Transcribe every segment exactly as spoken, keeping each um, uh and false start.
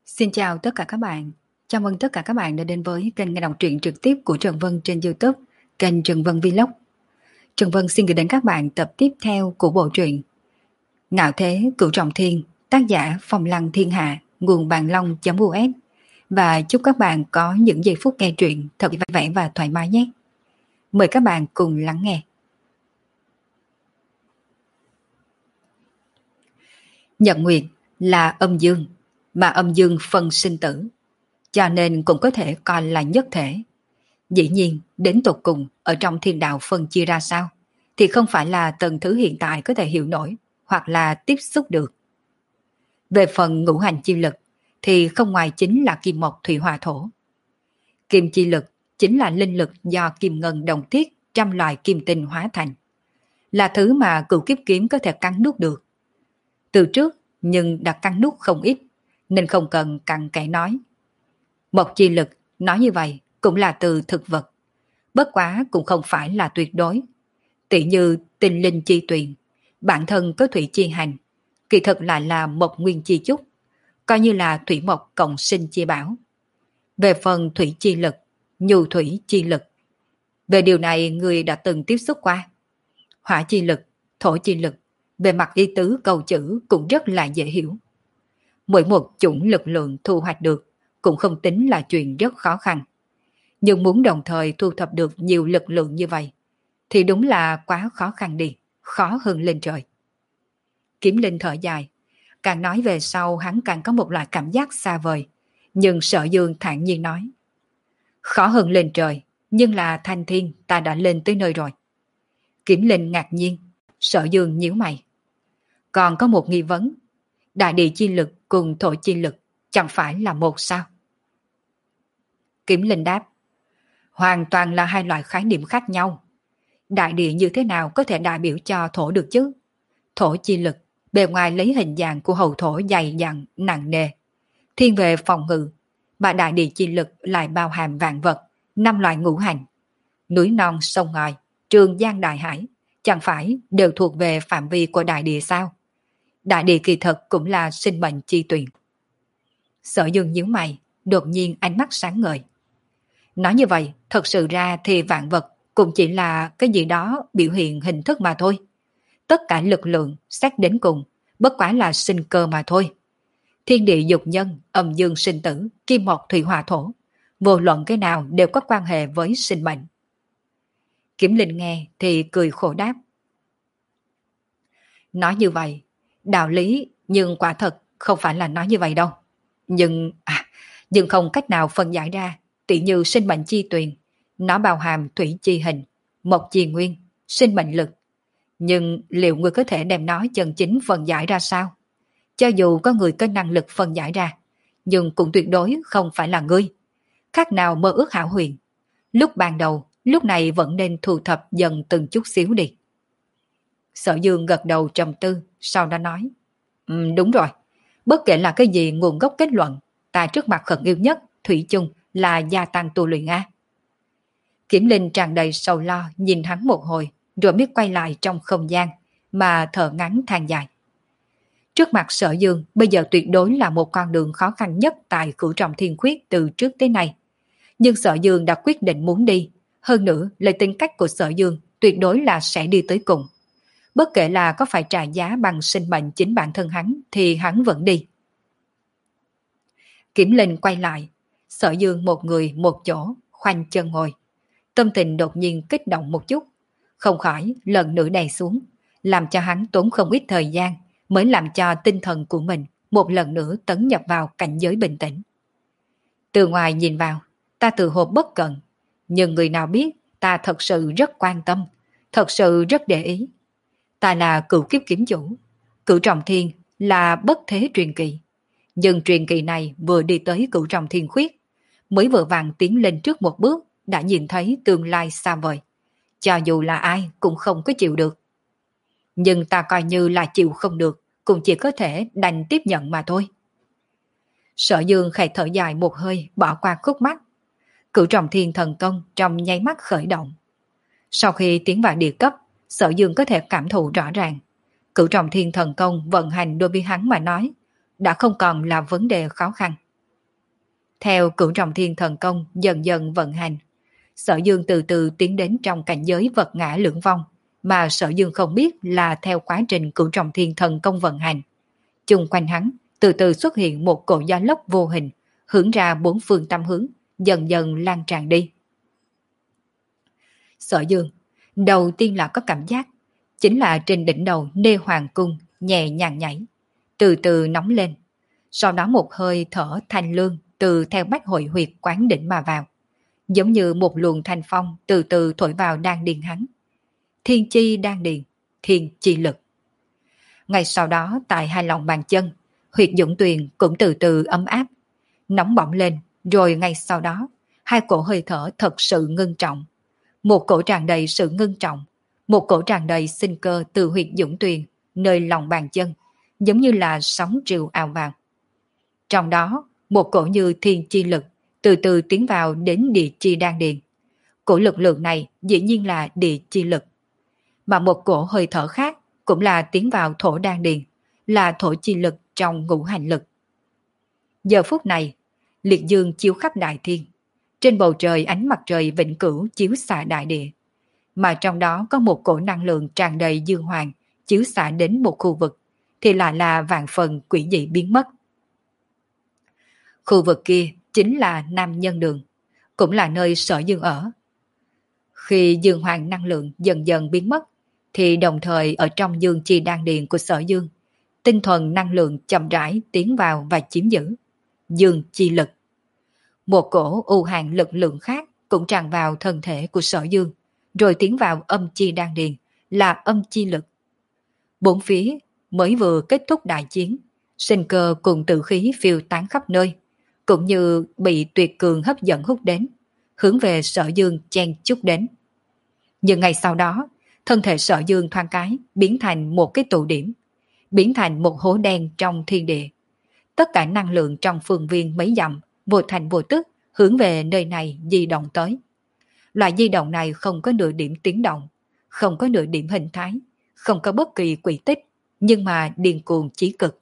Xin chào tất cả các bạn. Chào mừng tất cả các bạn đã đến với kênh nghe đọc truyện trực tiếp của Trần Vân trên YouTube, kênh Trần Vân Vlog. Trần Vân xin gửi đến các bạn tập tiếp theo của bộ truyện Ngạo Thế Cửu Trọng Thiên, tác giả Phong Lăng Thiên Hạ, nguồn bàn long.us. Và chúc các bạn có những giây phút nghe truyện thật vui vẻ và thoải mái nhé. Mời các bạn cùng lắng nghe. Nhật Nguyệt là âm dương, mà âm dương phân sinh tử, cho nên cũng có thể coi là nhất thể. Dĩ nhiên, đến tột cùng ở trong thiên đạo phân chia ra sao, thì không phải là tầng thứ hiện tại có thể hiểu nổi, hoặc là tiếp xúc được. Về phần ngũ hành chi lực, thì không ngoài chính là kim mộc thủy hỏa thổ. Kim chi lực chính là linh lực do kim ngân đồng tiết trăm loại kim tinh hóa thành, là thứ mà cửu kiếp kiếm có thể cắn nuốt được. Từ trước, nhưng đã cắn nuốt không ít, nên không cần cặn kẽ nói. Mộc chi lực, nói như vậy, cũng là từ thực vật. Bất quá cũng không phải là tuyệt đối. Tỷ như tinh linh chi tuyền, bản thân có thủy chi hành, kỳ thực lại là mộc nguyên chi chúc, coi như là thủy mộc cộng sinh chi bảo. Về phần thủy chi lực, nhu thủy chi lực, về điều này người đã từng tiếp xúc qua. Hỏa chi lực, thổ chi lực, về mặt ý tứ câu chữ cũng rất là dễ hiểu. Mỗi một chủng lực lượng thu hoạch được cũng không tính là chuyện rất khó khăn. Nhưng muốn đồng thời thu thập được nhiều lực lượng như vậy, thì đúng là quá khó khăn đi, khó hơn lên trời. Kiếm Linh thở dài, càng nói về sau hắn càng có một loại cảm giác xa vời, nhưng Sở Dương thản nhiên nói. Khó hơn lên trời, nhưng là thanh thiên ta đã lên tới nơi rồi. Kiếm Linh ngạc nhiên, Sở Dương nhíu mày. Còn có một nghi vấn, đại địa chi lực cùng thổ chi lực chẳng phải là một sao? Kiếm Linh đáp, hoàn toàn là hai loại khái niệm khác nhau. Đại địa như thế nào có thể đại biểu cho thổ được chứ? Thổ chi lực, bề ngoài lấy hình dạng của hậu thổ dày dặn, nặng nề, thiên về phòng ngự, mà đại địa chi lực lại bao hàm vạn vật, năm loại ngũ hành. Núi non sông ngòi, trường giang đại hải, chẳng phải đều thuộc về phạm vi của đại địa sao? Đại địa kỳ thực cũng là sinh mệnh chi tuyền. Sở Dương nhíu mày, đột nhiên ánh mắt sáng ngời. Nói như vậy, thật sự ra thì vạn vật cũng chỉ là cái gì đó biểu hiện hình thức mà thôi. Tất cả lực lượng, xét đến cùng, bất quá là sinh cơ mà thôi. Thiên địa dục nhân, âm dương sinh tử, kim mộc thủy hỏa thổ, vô luận cái nào đều có quan hệ với sinh mệnh. Kiếm Linh nghe thì cười khổ đáp. Nói như vậy, đạo lý, nhưng quả thật không phải là nói như vậy đâu. Nhưng, à, nhưng không cách nào phân giải ra, tỉ như sinh mệnh chi tuyền, nó bao hàm thủy chi hình, mộc chi nguyên, sinh mệnh lực. Nhưng liệu người có thể đem nó chân chính phân giải ra sao? Cho dù có người có năng lực phân giải ra, nhưng cũng tuyệt đối không phải là ngươi. Khác nào mơ ước hão huyền. Lúc ban đầu, lúc này vẫn nên thu thập dần từng chút xíu đi. Sở Dương gật đầu trầm tư, sau đó nói. Um, đúng rồi, bất kể là cái gì nguồn gốc kết luận, ta trước mặt khẩn yêu nhất, thủy chung là gia tăng tu luyện A. Kiếm Linh tràn đầy sầu lo nhìn hắn một hồi, rồi biết quay lại trong không gian, mà thở ngắn than dài. Trước mặt Sở Dương bây giờ tuyệt đối là một con đường khó khăn nhất tại Cửu Trọng Thiên Khuyết từ trước tới nay. Nhưng Sở Dương đã quyết định muốn đi, hơn nữa lời tính cách của Sở Dương tuyệt đối là sẽ đi tới cùng. Bất kể là có phải trả giá bằng sinh mệnh chính bản thân hắn thì hắn vẫn đi. Kiếm Linh quay lại, Sở Dương một người một chỗ, khoanh chân ngồi. Tâm tình đột nhiên kích động một chút, không khỏi lần nữa đè xuống, làm cho hắn tốn không ít thời gian mới làm cho tinh thần của mình một lần nữa tấn nhập vào cảnh giới bình tĩnh. Từ ngoài nhìn vào, ta tự hồ bất cẩn, nhưng người nào biết ta thật sự rất quan tâm, thật sự rất để ý. Ta là cửu kiếp kiếm chủ, Cửu Trọng Thiên là bất thế truyền kỳ. Nhưng truyền kỳ này vừa đi tới Cửu Trọng Thiên Khuyết, mới vừa vàng tiến lên trước một bước, đã nhìn thấy tương lai xa vời. Cho dù là ai cũng không có chịu được. Nhưng ta coi như là chịu không được, cũng chỉ có thể đành tiếp nhận mà thôi. Sở Dương khẽ thở dài một hơi, bỏ qua khúc mắt. Cửu Trọng Thiên thần công trong nháy mắt khởi động. Sau khi tiến vào địa cấp, Sở Dương có thể cảm thụ rõ ràng. Cửu Trọng Thiên thần công vận hành đối với hắn mà nói, đã không còn là vấn đề khó khăn. Theo cửu trọng thiên thần công dần dần vận hành, Sở Dương từ từ tiến đến trong cảnh giới vật ngã lưỡng vong, mà Sở Dương không biết là theo quá trình cửu trọng thiên thần công vận hành. Chung quanh hắn, từ từ xuất hiện một cỗ gió lốc vô hình, hướng ra bốn phương tám hướng, dần dần lan tràn đi. Sở Dương, đầu tiên là có cảm giác, chính là trên đỉnh đầu Nê Hoàng Cung nhẹ nhàng nhảy, từ từ nóng lên. Sau đó một hơi thở thanh lương từ theo bách hội huyệt quán đỉnh mà vào, giống như một luồng thanh phong từ từ thổi vào đan điền hắn. Thiên chi đan điền, thiên chi lực. Ngay sau đó tại hai lòng bàn chân, huyệt dũng tuyền cũng từ từ ấm áp, nóng bỏng lên, rồi ngay sau đó, hai cổ hơi thở thật sự ngưng trọng. Một cổ tràn đầy sự ngưng trọng, một cổ tràn đầy sinh cơ từ huyệt dũng tuyền, nơi lòng bàn chân, giống như là sóng triều ào vào. Trong đó, một cổ như thiên chi lực, từ từ tiến vào đến địa chi đan điền. Cổ lực lượng này dĩ nhiên là địa chi lực. Mà một cổ hơi thở khác cũng là tiến vào thổ đan điền, là thổ chi lực trong ngũ hành lực. Giờ phút này, liệt dương chiếu khắp đại thiên. Trên bầu trời ánh mặt trời vĩnh cửu chiếu xạ đại địa. Mà trong đó có một cổ năng lượng tràn đầy dương hoàng chiếu xạ đến một khu vực, thì lại là vạn phần quỷ dị biến mất. Khu vực kia chính là Nam Nhân Đường, cũng là nơi Sở Dương ở. Khi dương hoàng năng lượng dần dần biến mất, thì đồng thời ở trong dương chi đan điền của Sở Dương, tinh thuần năng lượng chậm rãi tiến vào và chiếm giữ. Dương chi lực. Một cổ u hàn lực lượng khác cũng tràn vào thân thể của Sở Dương, rồi tiến vào âm chi đan điền, là âm chi lực. Bốn phía mới vừa kết thúc đại chiến, sinh cơ cùng tử khí phiêu tán khắp nơi, cũng như bị tuyệt cường hấp dẫn hút đến, hướng về Sở Dương chen chúc đến. Nhưng ngày sau đó, thân thể Sở Dương thoáng cái biến thành một cái tụ điểm, biến thành một hố đen trong thiên địa. Tất cả năng lượng trong phương viên mấy dặm vô thành vô tức hướng về nơi này di động tới. Loại di động này không có nửa điểm tiếng động, không có nửa điểm hình thái, không có bất kỳ quỹ tích, nhưng mà điên cuồng chí cực.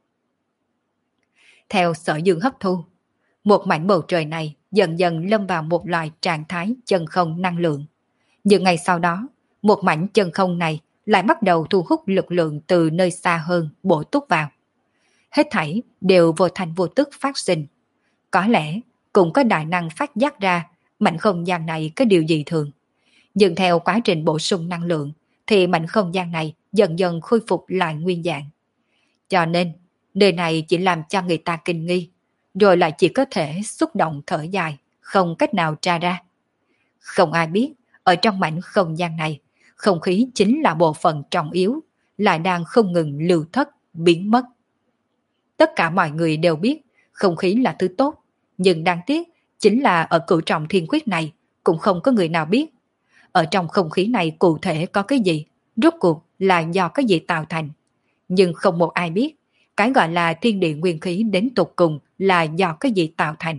Theo Sở Dương hấp thu, một mảnh bầu trời này dần dần lâm vào một loại trạng thái chân không năng lượng. Nhưng ngày sau đó, một mảnh chân không này lại bắt đầu thu hút lực lượng từ nơi xa hơn bổ túc vào. Hết thảy đều vô thành vô tức phát sinh. Có lẽ cũng có đại năng phát giác ra mảnh không gian này có điều gì thường. Nhưng theo quá trình bổ sung năng lượng thì mảnh không gian này dần dần khôi phục lại nguyên dạng. Cho nên, nơi này chỉ làm cho người ta kinh nghi, rồi lại chỉ có thể xúc động thở dài, không cách nào tra ra. Không ai biết, ở trong mảnh không gian này, không khí chính là bộ phận trọng yếu, lại đang không ngừng lưu thất, biến mất. Tất cả mọi người đều biết không khí là thứ tốt, nhưng đáng tiếc chính là ở cửu trọng thiên quyết này cũng không có người nào biết. Ở trong không khí này cụ thể có cái gì, rốt cuộc là do cái gì tạo thành. Nhưng không một ai biết, cái gọi là thiên địa nguyên khí đến tột cùng là do cái gì tạo thành.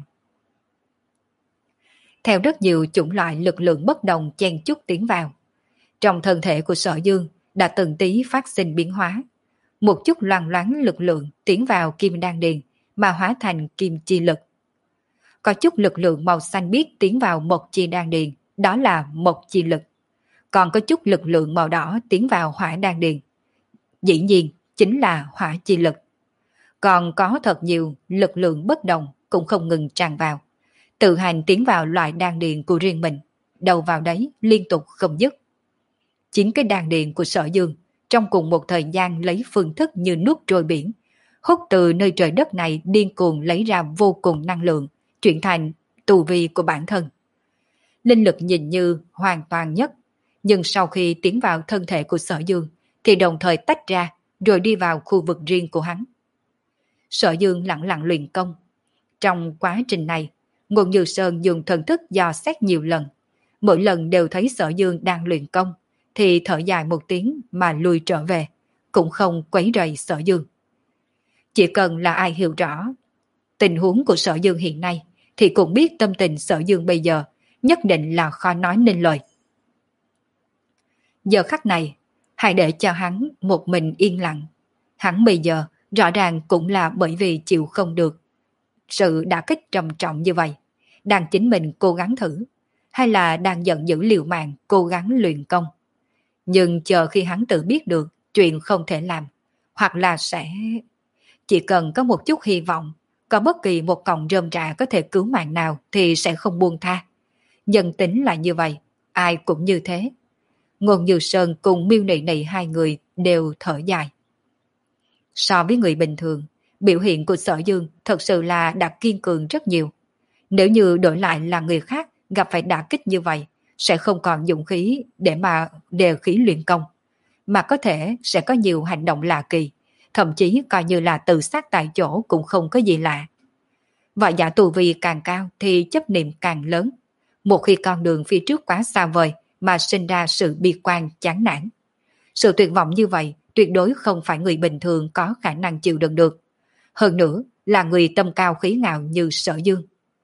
Theo rất nhiều chủng loại lực lượng bất đồng chen chúc tiến vào, trong thân thể của Sở Dương đã từng tí phát sinh biến hóa. Một chút loang loáng lực lượng tiến vào kim đan điền mà hóa thành kim chi lực. Có chút lực lượng màu xanh biếc tiến vào mộc chi đan điền, đó là mộc chi lực. Còn có chút lực lượng màu đỏ tiến vào hỏa đan điền, dĩ nhiên chính là hỏa chi lực. Còn có thật nhiều lực lượng bất đồng cũng không ngừng tràn vào, tự hành tiến vào loại đan điền của riêng mình, đầu vào đấy liên tục không dứt. Chính cái đan điền của Sở Dương trong cùng một thời gian lấy phương thức như nước trôi biển, hút từ nơi trời đất này điên cuồng lấy ra vô cùng năng lượng, chuyển thành tu vi của bản thân. Linh lực nhìn như hoàn toàn nhất, nhưng sau khi tiến vào thân thể của Sở Dương thì đồng thời tách ra rồi đi vào khu vực riêng của hắn. Sở Dương lặng lặng luyện công. Trong quá trình này, Ngô Như Sơn dùng thần thức dò xét nhiều lần. Mỗi lần đều thấy Sở Dương đang luyện công thì thở dài một tiếng mà lui trở về, cũng không quấy rầy Sở Dương. Chỉ cần là ai hiểu rõ tình huống của Sở Dương hiện nay thì cũng biết tâm tình Sở Dương bây giờ nhất định là khó nói nên lời. Giờ khắc này, hãy để cho hắn một mình yên lặng. Hắn bây giờ rõ ràng cũng là bởi vì chịu không được. sự đả kích trầm trọng như vậy, đang chính mình cố gắng thử, hay là đang giận dữ liều mạng cố gắng luyện công. Nhưng chờ khi hắn tự biết được chuyện không thể làm, hoặc là sẽ... Chỉ cần có một chút hy vọng, có bất kỳ một cọng rơm rạ có thể cứu mạng nào thì sẽ không buông tha. Nhân tính là như vậy, ai cũng như thế. Ngôn Như Sơn cùng Miêu Nị Nị hai người đều thở dài. So với người bình thường, biểu hiện của Sở Dương thật sự là đã kiên cường rất nhiều. Nếu như đổi lại là người khác gặp phải đả kích như vậy, sẽ không còn dũng khí để mà đề khí luyện công, mà có thể sẽ có nhiều hành động lạ kỳ, thậm chí coi như là tự sát tại chỗ cũng không có gì lạ. Võ giả tu vi càng cao thì chấp niệm càng lớn. Một khi con đường phía trước quá xa vời mà sinh ra sự bi quan chán nản. Sự tuyệt vọng như vậy tuyệt đối không phải người bình thường có khả năng chịu đựng được. Hơn nữa là người tâm cao khí ngạo như Sở Dương.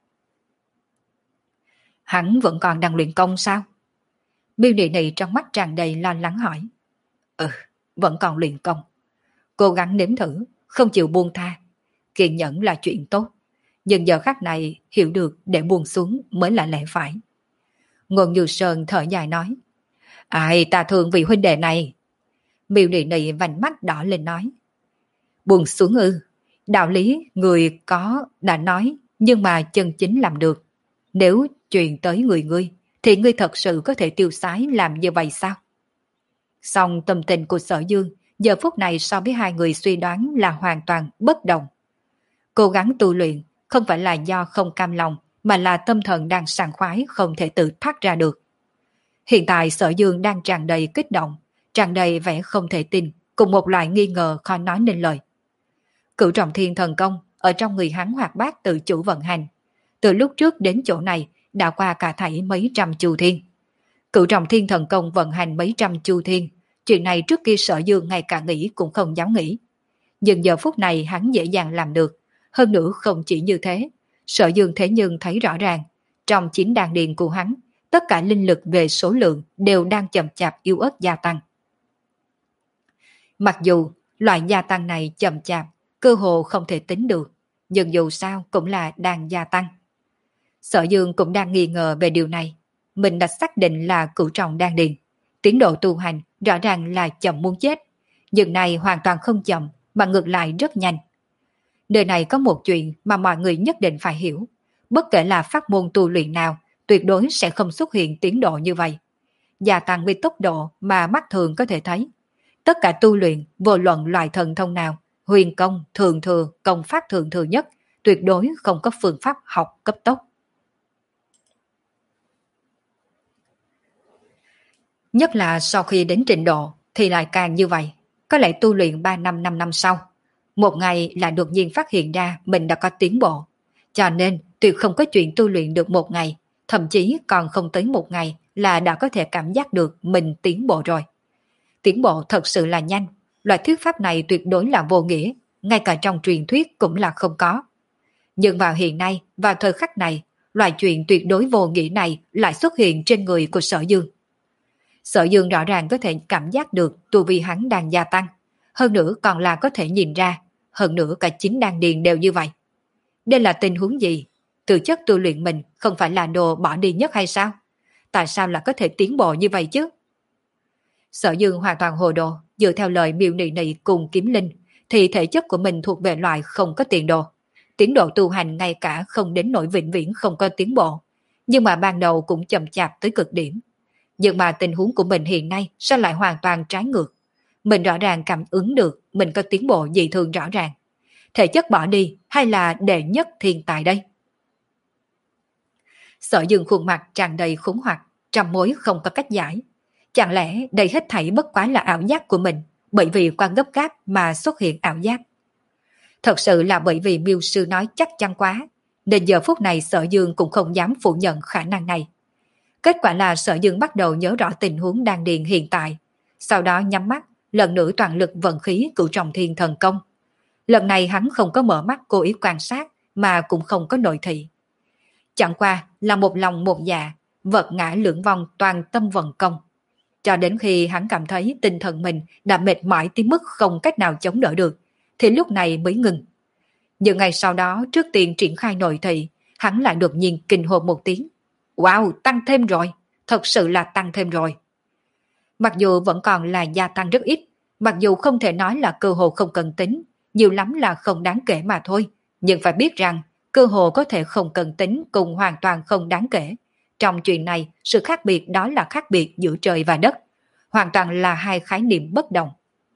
Hắn vẫn còn đang luyện công sao? Miêu Nị Nị trong mắt tràn đầy lo lắng hỏi. Ừ, vẫn còn luyện công. Cố gắng nếm thử, không chịu buông tha. Kiên nhẫn là chuyện tốt. Nhưng giờ khắc này hiểu được để buông xuống mới là lẽ phải. Ngôn Như Sơn thở dài nói. Ai ta thương vị huynh đệ này. Miêu Nị Nị vành mắt đỏ lên nói. Buông xuống ư. Đạo lý người có đã nói, nhưng mà chân chính làm được. Nếu truyền tới người ngươi, thì ngươi thật sự có thể tiêu sái làm như vậy sao? Song tâm tình của Sở Dương giờ phút này so với hai người suy đoán là hoàn toàn bất đồng. Cố gắng tu luyện không phải là do không cam lòng, mà là tâm thần đang sảng khoái không thể tự thoát ra được. Hiện tại Sở Dương đang tràn đầy kích động, tràn đầy vẻ không thể tin, cùng một loại nghi ngờ khó nói nên lời. Cửu Trọng Thiên thần công ở trong người hắn hoạt bát tự chủ vận hành. Từ lúc trước đến chỗ này đã qua cả thảy mấy trăm chu thiên. Cửu Trọng Thiên thần công vận hành mấy trăm chu thiên, chuyện này trước kia Sở Dương ngay cả nghĩ cũng không dám nghĩ. Nhưng giờ phút này hắn dễ dàng làm được. Hơn nữa không chỉ như thế, Sở Dương thế nhưng thấy rõ ràng, trong chính đàn điền của hắn, tất cả linh lực về số lượng đều đang chậm chạp yếu ớt gia tăng. Mặc dù loại gia tăng này chậm chạp, cơ hồ không thể tính được, nhưng dù sao cũng là đang gia tăng. Sở Dương cũng đang nghi ngờ về điều này. Mình đã xác định là cửu trọng đan điền. Tiến độ tu hành rõ ràng là chậm muốn chết. Nhưng này hoàn toàn không chậm, mà ngược lại rất nhanh. Nơi này có một chuyện mà mọi người nhất định phải hiểu. Bất kể là pháp môn tu luyện nào, tuyệt đối sẽ không xuất hiện tiến độ như vậy. Gia tăng với tốc độ mà mắt thường có thể thấy. Tất cả tu luyện, vô luận loại thần thông nào, huyền công, thường thừa, công pháp thường thừa nhất, tuyệt đối không có phương pháp học cấp tốc. Nhất là sau khi đến trình độ thì lại càng như vậy. Có lẽ tu luyện ba năm năm năm sau, một ngày là đột nhiên phát hiện ra mình đã có tiến bộ. Cho nên tuyệt không có chuyện tu luyện được một ngày, thậm chí còn không tới một ngày là đã có thể cảm giác được mình tiến bộ rồi. Tiến bộ thật sự là nhanh, loại thuyết pháp này tuyệt đối là vô nghĩa, ngay cả trong truyền thuyết cũng là không có. Nhưng vào hiện nay, vào thời khắc này, loại chuyện tuyệt đối vô nghĩa này lại xuất hiện trên người của Sở Dương. Sở Dương rõ ràng có thể cảm giác được tu vi hắn đang gia tăng, hơn nữa còn là có thể nhìn ra, hơn nữa cả chính đan điền đều như vậy. Đây là tình huống gì? Từ chất tu luyện mình không phải là đồ bỏ đi nhất hay sao? Tại sao lại có thể tiến bộ như vậy chứ? Sở Dương hoàn toàn hồ đồ, dựa theo lời Miêu Nị Nị cùng Kiếm Linh, thì thể chất của mình thuộc về loại không có tiền đồ. Tiến độ tu hành ngay cả không đến nỗi vĩnh viễn không có tiến bộ, nhưng mà ban đầu cũng chậm chạp tới cực điểm. Nhưng mà tình huống của mình hiện nay sao lại hoàn toàn trái ngược? Mình rõ ràng cảm ứng được mình có tiến bộ dị thường rõ ràng. Thể chất bỏ đi hay là đệ nhất thiên tài đây? Sở Dương khuôn mặt tràn đầy khủng hoảng, trăm mối không có cách giải. Chẳng lẽ đây hết thảy bất quá là ảo giác của mình, bởi vì qua gấp gáp mà xuất hiện ảo giác? Thật sự là bởi vì Miêu sư nói chắc chắn quá, nên giờ phút này Sở Dương cũng không dám phủ nhận khả năng này. Kết quả là Sở Dương bắt đầu nhớ rõ tình huống đan điền hiện tại, sau đó nhắm mắt, lần nữa toàn lực vận khí Cửu Trọng Thiên thần công. Lần này hắn không có mở mắt cố ý quan sát, mà cũng không có nội thị. Chẳng qua là một lòng một dạ, vật ngã lưỡng vong toàn tâm vận công. Cho đến khi hắn cảm thấy tinh thần mình đã mệt mỏi tới mức không cách nào chống đỡ được, thì lúc này mới ngừng. Nhưng ngày sau đó trước tiên triển khai nội thị, hắn lại đột nhiên kinh hô một tiếng. Wow, tăng thêm rồi, thật sự là tăng thêm rồi. Mặc dù vẫn còn là gia tăng rất ít, mặc dù không thể nói là cơ hồ không cần tính, nhiều lắm là không đáng kể mà thôi, nhưng phải biết rằng cơ hồ có thể không cần tính cùng hoàn toàn không đáng kể. Trong chuyện này, sự khác biệt đó là khác biệt giữa trời và đất, hoàn toàn là hai khái niệm bất đồng.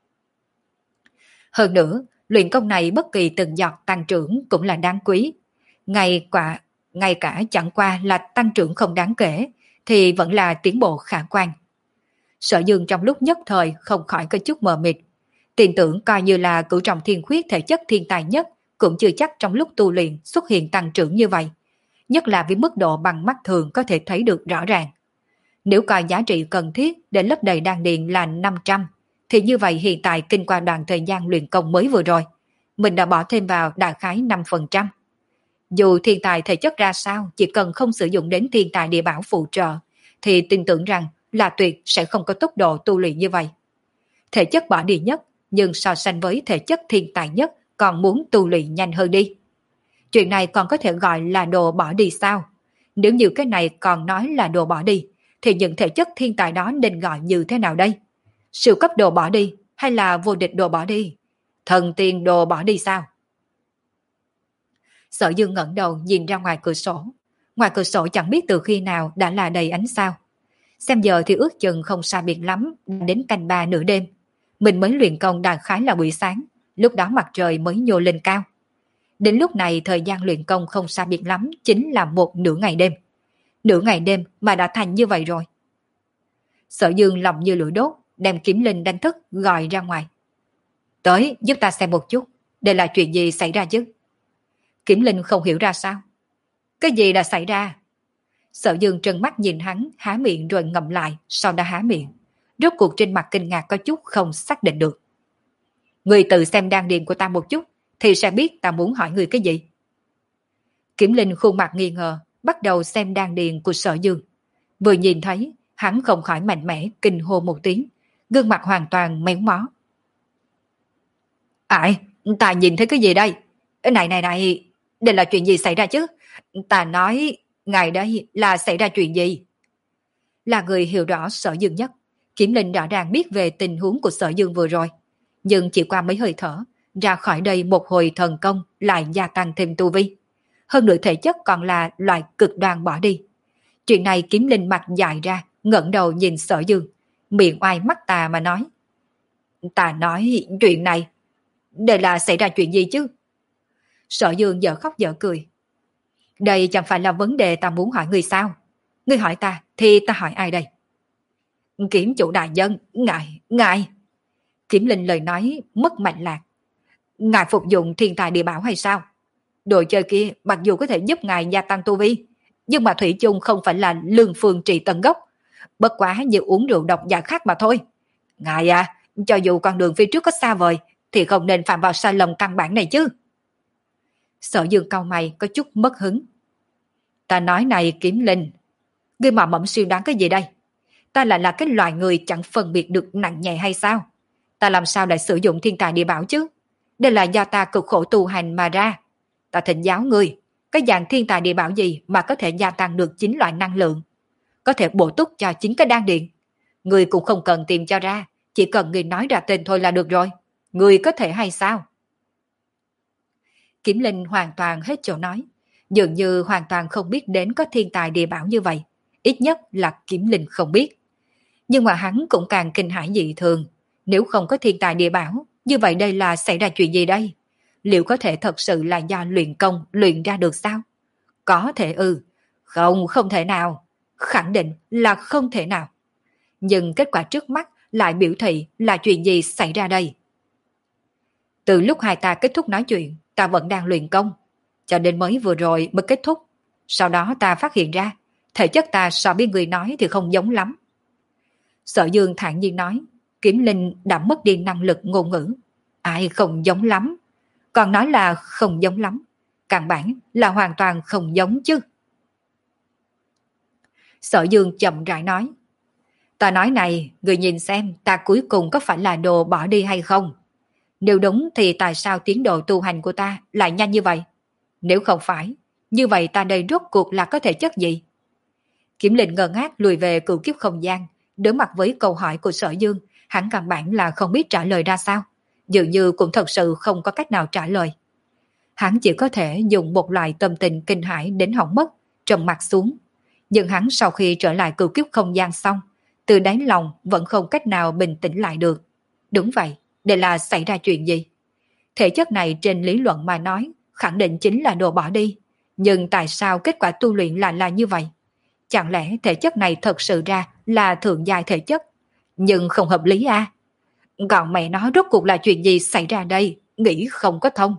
Hơn nữa, luyện công này bất kỳ từng giọt tăng trưởng cũng là đáng quý. Ngay quả, ngay cả chẳng qua là tăng trưởng không đáng kể, thì vẫn là tiến bộ khả quan. Sở Dương trong lúc nhất thời không khỏi có chút mờ mịt. Tin tưởng coi như là cửu trọng thiên khuyết thể chất thiên tài nhất, cũng chưa chắc trong lúc tu luyện xuất hiện tăng trưởng như vậy. Nhất là với mức độ bằng mắt thường có thể thấy được rõ ràng. Nếu coi giá trị cần thiết để lấp đầy đan điền là năm trăm, thì như vậy hiện tại kinh qua đoạn thời gian luyện công mới vừa rồi, mình đã bỏ thêm vào đại khái năm phần trăm. Dù thiên tài thể chất ra sao, chỉ cần không sử dụng đến thiên tài địa bảo phụ trợ, thì tin tưởng rằng là tuyệt sẽ không có tốc độ tu luyện như vậy. Thể chất bỏ đi nhất, nhưng so sánh với thể chất thiên tài nhất còn muốn tu luyện nhanh hơn đi. Chuyện này còn có thể gọi là đồ bỏ đi sao? Nếu như cái này còn nói là đồ bỏ đi, thì những thể chất thiên tài đó nên gọi như thế nào đây? Siêu cấp đồ bỏ đi, hay là vô địch đồ bỏ đi? Thần tiên đồ bỏ đi sao? Sở Dương ngẩng đầu nhìn ra ngoài cửa sổ. Ngoài cửa sổ chẳng biết từ khi nào đã là đầy ánh sao. Xem giờ thì ước chừng không xa biệt lắm, đến canh ba nửa đêm. Mình mới luyện công đại khái là buổi sáng, lúc đó mặt trời mới nhô lên cao. Đến lúc này thời gian luyện công không xa biệt lắm, chính là một nửa ngày đêm. Nửa ngày đêm mà đã thành như vậy rồi. Sở Dương lòng như lửa đốt, đem kiếm linh đánh thức gọi ra ngoài. Tới giúp ta xem một chút, đây là chuyện gì xảy ra chứ? Kiếm linh không hiểu ra sao. Cái gì đã xảy ra? Sở Dương trừng mắt nhìn hắn, há miệng rồi ngậm lại, sau đó há miệng. Rốt cuộc trên mặt kinh ngạc có chút không xác định được. Người tự xem đan điền của ta một chút, thì sẽ biết ta muốn hỏi người cái gì. Kiếm linh khuôn mặt nghi ngờ, bắt đầu xem đan điền của Sở Dương. Vừa nhìn thấy, hắn không khỏi mạnh mẽ kinh hô một tiếng, gương mặt hoàn toàn méo mó. Ai, ta nhìn thấy cái gì đây? Này này này, đây là chuyện gì xảy ra chứ? Ta nói, ngày đây là xảy ra chuyện gì? Là người hiểu rõ Sở Dương nhất, Kiếm Linh rõ ràng biết về tình huống của Sở Dương vừa rồi. Nhưng chỉ qua mấy hơi thở, ra khỏi đây một hồi thần công lại gia tăng thêm tu vi. Hơn nữa thể chất còn là loại cực đoan bỏ đi. Chuyện này Kiếm Linh mặt dài ra, ngẩng đầu nhìn Sở Dương, miệng oai mắt tà mà nói. Ta nói chuyện này, đây là xảy ra chuyện gì chứ? Sở Dương dở khóc dở cười. Đây chẳng phải là vấn đề ta muốn hỏi người sao? Ngươi hỏi ta, thì ta hỏi ai đây? Kiếm chủ đại nhân, ngài, ngài. Kiếm Linh lời nói mất mạnh lạc. Ngài phục dụng thiên tài địa bảo hay sao? Đồ chơi kia mặc dù có thể giúp ngài gia tăng tu vi, nhưng mà thủy chung không phải là lương phương trị tận gốc. Bất quá như uống rượu độc giả khác mà thôi. Ngài à, cho dù con đường phía trước có xa vời, thì không nên phạm vào sai lầm căn bản này chứ. Sở Dương cau mày có chút mất hứng. Ta nói này Kiếm Linh, ngươi mà mẫm suy đoán cái gì đây? Ta lại là cái loài người chẳng phân biệt được nặng nhẹ hay sao? Ta làm sao lại sử dụng thiên tài địa bảo chứ? Đây là do ta cực khổ tu hành mà ra. Ta thỉnh giáo ngươi, cái dạng thiên tài địa bảo gì mà có thể gia tăng được chín loại năng lượng? Có thể bổ túc cho chính cái đan điện. Ngươi cũng không cần tìm cho ra, chỉ cần ngươi nói ra tên thôi là được rồi. Ngươi có thể hay sao? Kiếm Linh hoàn toàn hết chỗ nói, dường như hoàn toàn không biết đến có thiên tài địa bảo như vậy, ít nhất là Kiếm Linh không biết. Nhưng mà hắn cũng càng kinh hãi dị thường, nếu không có thiên tài địa bảo, như vậy đây là xảy ra chuyện gì đây? Liệu có thể thật sự là do luyện công luyện ra được sao? Có thể ư? Không, không thể nào. Khẳng định là không thể nào. Nhưng kết quả trước mắt lại biểu thị là chuyện gì xảy ra đây? Từ lúc hai ta kết thúc nói chuyện, ta vẫn đang luyện công, cho nên mới vừa rồi mới kết thúc. Sau đó ta phát hiện ra, thể chất ta so với người nói thì không giống lắm. Sở Dương thản nhiên nói, Kiếm Linh đã mất đi năng lực ngôn ngữ. Ai không giống lắm? Còn nói là không giống lắm, căn bản là hoàn toàn không giống chứ. Sở Dương chậm rãi nói, ta nói này, người nhìn xem ta cuối cùng có phải là đồ bỏ đi hay không? Nếu đúng thì tại sao tiến độ tu hành của ta lại nhanh như vậy? Nếu không phải, như vậy ta đây rốt cuộc là có thể chất gì? Kiểm Linh ngơ ngác lùi về cựu kiếp không gian, đối mặt với câu hỏi của Sở Dương, hắn căn bản là không biết trả lời ra sao, dường như cũng thật sự không có cách nào trả lời. Hắn chỉ có thể dùng một loại tâm tình kinh hãi đến hỏng mất, trầm mặt xuống. Nhưng hắn sau khi trở lại cựu kiếp không gian xong, từ đáy lòng vẫn không cách nào bình tĩnh lại được. Đúng vậy, đây là xảy ra chuyện gì? Thể chất này trên lý luận mà nói, khẳng định chính là đồ bỏ đi. Nhưng tại sao kết quả tu luyện lại là như vậy? Chẳng lẽ thể chất này thật sự ra là thượng giai thể chất? Nhưng không hợp lý à? Còn mẹ nó rốt cuộc là chuyện gì xảy ra đây? Nghĩ không có thông.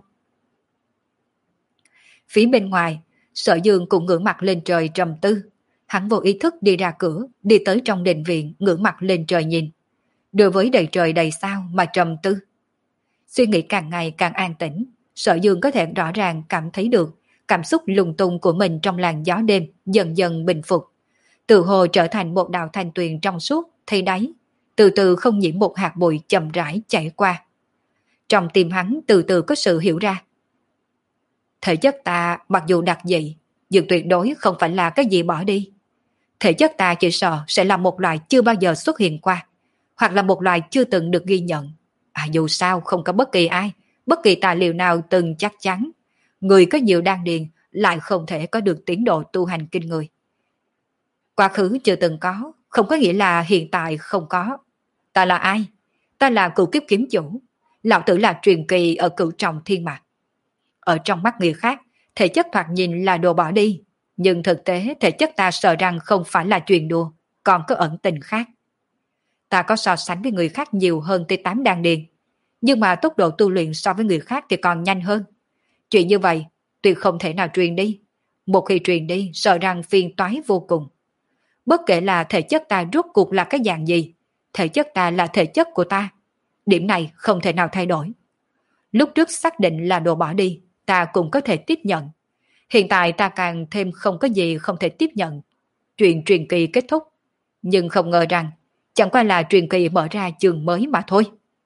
Phía bên ngoài, Sở Dương cũng ngửa mặt lên trời trầm tư. Hắn vô ý thức đi ra cửa, đi tới trong đình viện, ngửa mặt lên trời nhìn. Đối với đầy trời đầy sao mà trầm tư. Suy nghĩ càng ngày càng an tĩnh, Sở Dương có thể rõ ràng cảm thấy được cảm xúc lung tung của mình trong làn gió đêm dần dần bình phục. Từ hồ trở thành một đạo thanh tuyền trong suốt, thấy đáy, từ từ không nhiễm một hạt bụi chậm rãi chảy qua. Trong tim hắn từ từ có sự hiểu ra. Thể chất ta mặc dù đặc dị, nhưng tuyệt đối không phải là cái gì bỏ đi. Thể chất ta chỉ sợ sẽ là một loại chưa bao giờ xuất hiện qua, hoặc là một loại chưa từng được ghi nhận. À, dù sao không có bất kỳ ai, bất kỳ tài liệu nào từng chắc chắn. Người có nhiều đan điền lại không thể có được tiến độ tu hành kinh người. Quá khứ chưa từng có, không có nghĩa là hiện tại không có. Ta là ai? Ta là cựu kiếp kiếm chủ. Lão tử là truyền kỳ ở cựu trọng thiên mạc. Ở trong mắt người khác, thể chất thoạt nhìn là đồ bỏ đi. Nhưng thực tế thể chất ta sợ rằng không phải là chuyện đùa, còn có ẩn tình khác. Ta có so sánh với người khác nhiều hơn tới tám đan điền. Nhưng mà tốc độ tu luyện so với người khác thì còn nhanh hơn. Chuyện như vậy, tuyệt không thể nào truyền đi. Một khi truyền đi, sợ rằng phiền toái vô cùng. Bất kể là thể chất ta rốt cuộc là cái dạng gì, thể chất ta là thể chất của ta. Điểm này không thể nào thay đổi. Lúc trước xác định là đồ bỏ đi, ta cũng có thể tiếp nhận. Hiện tại ta càng thêm không có gì không thể tiếp nhận. Chuyện truyền kỳ kết thúc. Nhưng không ngờ rằng, chẳng qua là truyền kỳ mở ra chương mới mà thôi.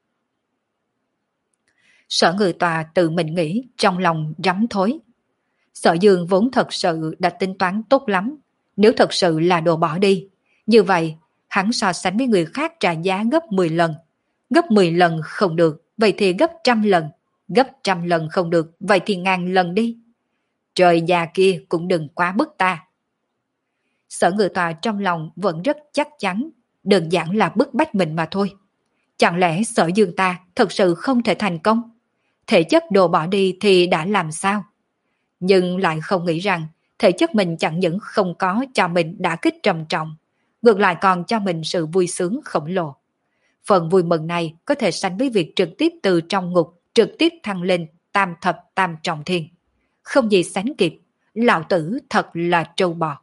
Sở Ngự Tòa tự mình nghĩ trong lòng rắm thối. Sở Dương vốn thật sự đã tính toán tốt lắm. Nếu thật sự là đồ bỏ đi, như vậy hắn so sánh với người khác trả giá gấp mười lần. Gấp mười lần không được, vậy thì gấp trăm lần. Gấp trăm lần không được, vậy thì ngàn lần đi. Trời già kia cũng đừng quá bức ta. Sở Ngự Tòa trong lòng vẫn rất chắc chắn, đơn giản là bức bách mình mà thôi. Chẳng lẽ Sở Dương ta thật sự không thể thành công? Thể chất đồ bỏ đi thì đã làm sao? Nhưng lại không nghĩ rằng thể chất mình chẳng những không có cho mình đả kích trầm trọng, ngược lại còn cho mình sự vui sướng khổng lồ. Phần vui mừng này có thể sánh với việc trực tiếp từ trong ngục trực tiếp thăng lên tam thập tam trọng thiên. Không gì sánh kịp, lão tử thật là trâu bò.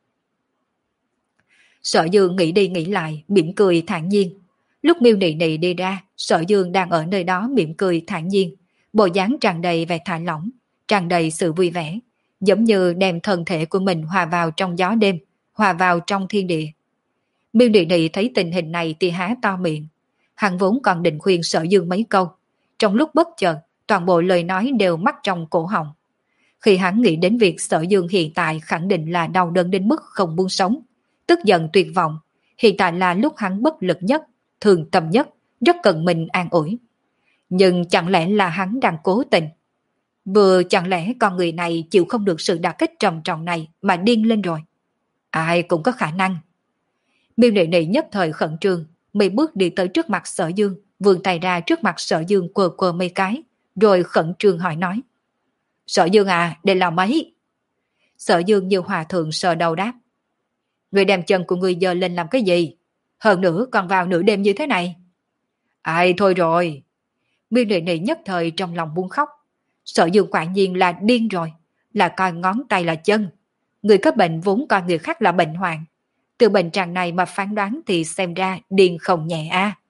Sở Dương nghĩ đi nghĩ lại, mỉm cười thản nhiên. Lúc Miêu Nị Nị đi ra, Sở Dương đang ở nơi đó mỉm cười thản nhiên, bộ dáng tràn đầy vẻ thả lỏng, tràn đầy sự vui vẻ, giống như đem thân thể của mình hòa vào trong gió đêm, hòa vào trong thiên địa. Miêu Nị Nị thấy tình hình này thì há to miệng. Hắn vốn còn định khuyên Sở Dương mấy câu, trong lúc bất chợt, toàn bộ lời nói đều mắc trong cổ họng. Khi hắn nghĩ đến việc Sở Dương hiện tại khẳng định là đau đớn đến mức không muốn sống, tức giận tuyệt vọng, hiện tại là lúc hắn bất lực nhất, thường tâm nhất, rất cần mình an ủi. Nhưng chẳng lẽ là hắn đang cố tình? Vừa chẳng lẽ con người này chịu không được sự đả kích trầm trọng này mà điên lên rồi? Ai cũng có khả năng. Miêu Nị Nị nhất thời khẩn trương, mấy bước đi tới trước mặt Sở Dương, vươn tay ra trước mặt Sở Dương quờ quờ mấy cái, rồi khẩn trương hỏi nói. Sở Dương à, đây là mấy? Sở Dương như hòa thượng sờ đầu đáp. Người đem chân của người giơ lên làm cái gì? Hơn nữa còn vào nửa đêm như thế này. Ai thôi rồi. Miêu Nị Nị nhất thời trong lòng buông khóc. Sở Dương quả nhiên là điên rồi, là coi ngón tay là chân. Người có bệnh vốn coi người khác là bệnh hoạn. Từ bệnh trạng này mà phán đoán thì xem ra điên không nhẹ a. À.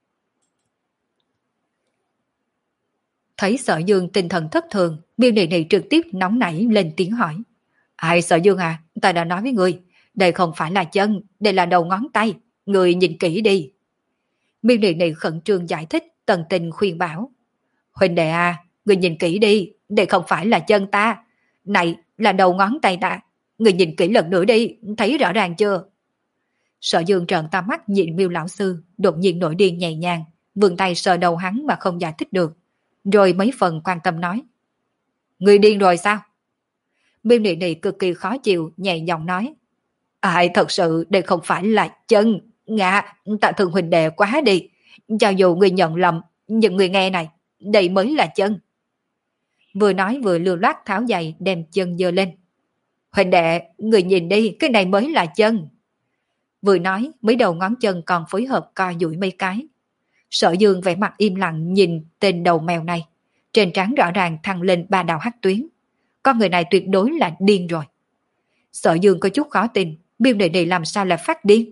Thấy Sở Dương tinh thần thất thường, Miêu Nị Nị trực tiếp nóng nảy lên tiếng hỏi. Ai Sở Dương à, ta đã nói với người, đây không phải là chân, đây là đầu ngón tay, người nhìn kỹ đi. Miêu Nị Nị khẩn trương giải thích, tận tình khuyên bảo. Huynh đệ à, người nhìn kỹ đi, đây không phải là chân ta. Này, là đầu ngón tay ta. Người nhìn kỹ lần nữa đi, thấy rõ ràng chưa? Sở Dương trợn to mắt nhìn Miêu lão sư, đột nhiên nổi điên nhẹ nhàng, vươn tay sờ đầu hắn mà không giải thích được, rồi mấy phần quan tâm nói: Người điên rồi sao? Miêu Nị Nị cực kỳ khó chịu, nhẹ giọng nói: Ai thật sự đây không phải là chân, ngạ, ta thương huynh đệ quá đi. Cho dù người nhận lầm, nhưng người nghe này, đây mới là chân. Vừa nói vừa lưu loát tháo giày đem chân giơ lên. Huynh đệ, người nhìn đi, cái này mới là chân. Vừa nói, mấy đầu ngón chân còn phối hợp co duỗi mấy cái. Sở Dương vẻ mặt im lặng nhìn tên đầu mèo này. Trên trán rõ ràng thăng lên ba đạo hắc tuyến. Con người này tuyệt đối là điên rồi. Sở Dương có chút khó tin, Miêu Nị Nị làm sao lại phát điên?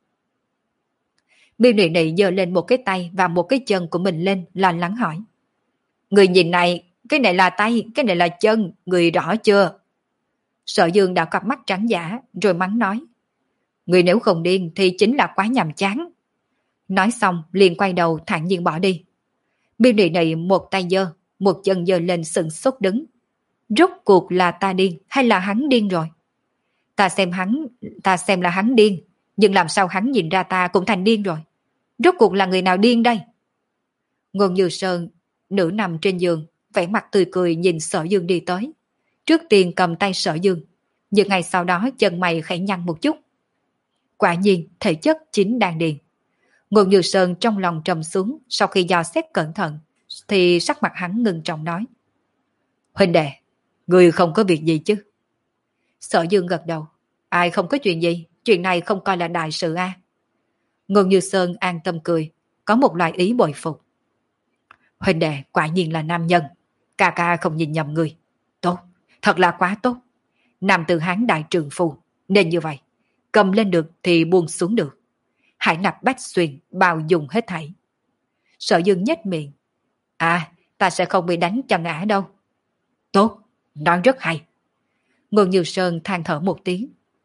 Miêu Nị Nị giơ lên một cái tay và một cái chân của mình lên, lo lắng hỏi: Người nhìn này, cái này là tay, cái này là chân, người rõ chưa? Sở Dương đã cặp mắt trắng giả, rồi mắng nói: Người nếu không điên thì chính là quá nhàm chán. Nói xong liền quay đầu thản nhiên bỏ đi. Miêu Nị Nị một tay giơ, một chân giơ lên sừng sốt đứng. Rốt cuộc là ta điên hay là hắn điên rồi? Ta xem hắn, ta xem là hắn điên, nhưng làm sao hắn nhìn ra ta cũng thành điên rồi? Rốt cuộc là người nào điên đây? Ngôn Như Sơn nửa nằm trên giường, vẻ mặt tươi cười nhìn Sở Dương đi tới. Trước tiên cầm tay Sở Dương, nhưng ngay sau đó chân mày khẽ nhăn một chút. Quả nhiên thể chất chính đan điền. Ngôn Như Sơn trong lòng trầm xuống, sau khi dò xét cẩn thận thì sắc mặt hắn ngưng trọng nói: Huynh đệ, người không có việc gì chứ? Sở Dương gật đầu: Ai không có chuyện gì, chuyện này không coi là đại sự a. À? Ngôn Như Sơn an tâm cười, có một loại ý bội phục. Huynh đệ quả nhiên là nam nhân, ca ca không nhìn nhầm người. Tốt, thật là quá tốt. Nam tử Hán đại trường phu, nên như vậy, cầm lên được thì buông xuống được. Hải nạp bách xuyên, bao dùng hết thảy. Sở Dương nhếch miệng: À, ta sẽ không bị đánh cho ngã đâu. Tốt, nói rất hay. Ngôn Như Sơn than thở một tiếng.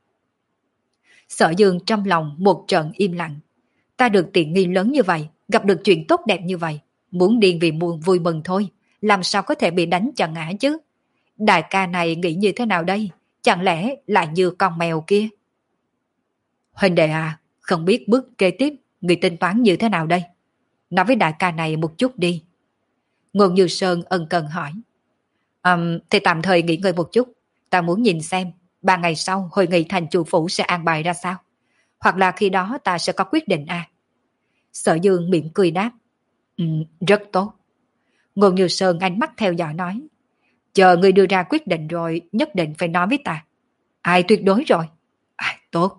Sở Dương trong lòng một trận im lặng. Ta được tiện nghi lớn như vậy, gặp được chuyện tốt đẹp như vậy, muốn điên vì muôn vui mừng thôi, làm sao có thể bị đánh cho ngã chứ? Đại ca này nghĩ như thế nào đây? Chẳng lẽ là như con mèo kia? Huynh đệ à, không biết bước kế tiếp người tính toán như thế nào đây? Nói với đại ca này một chút đi. Ngôn Như Sơn ân cần hỏi. Um, thì tạm thời nghỉ ngơi một chút. Ta muốn nhìn xem ba ngày sau hội nghị thành chủ phủ sẽ an bài ra sao. Hoặc là khi đó ta sẽ có quyết định à? Sở Dương mỉm cười đáp. Um, rất tốt. Ngôn Như Sơn ánh mắt theo dõi nói. Chờ người đưa ra quyết định rồi nhất định phải nói với ta. Ai tuyệt đối rồi? À, tốt.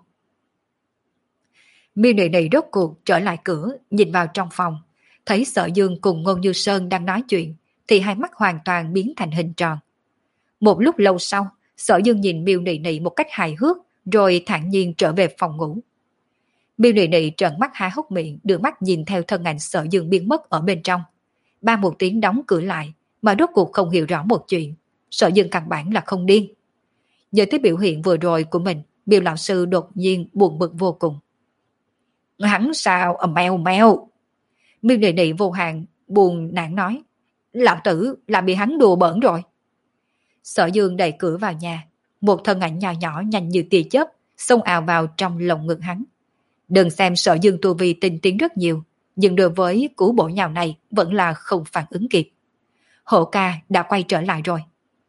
Miêu Nị Nị rốt cuộc trở lại cửa, nhìn vào trong phòng, thấy Sở Dương cùng Ngôn Như Sơn đang nói chuyện, thì hai mắt hoàn toàn biến thành hình tròn. Một lúc lâu sau, Sở Dương nhìn Miêu Nị Nị một cách hài hước, rồi thản nhiên trở về phòng ngủ. Miêu Nị Nị trợn mắt há hốc miệng, đưa mắt nhìn theo thân ảnh Sở Dương biến mất ở bên trong. Ba một tiếng đóng cửa lại, mà rốt cuộc không hiểu rõ một chuyện. Sở Dương căn bản là không điên. Nhớ tới biểu hiện vừa rồi của mình, Miêu lão sư đột nhiên buồn bực vô cùng. Hắn sao ầm mèo mèo. Miêu Nị Nị vô hạn buồn nản nói. Lão tử là bị hắn đùa bỡn rồi. Sở Dương đẩy cửa vào nhà, một thân ảnh nhỏ nhỏ nhanh như tia chớp xông ào vào trong lồng ngực hắn. Đừng xem Sở Dương tu vi tinh tiến rất nhiều, nhưng đối với cú bổ nhào này vẫn là không phản ứng kịp. Hổ ca đã quay trở lại rồi.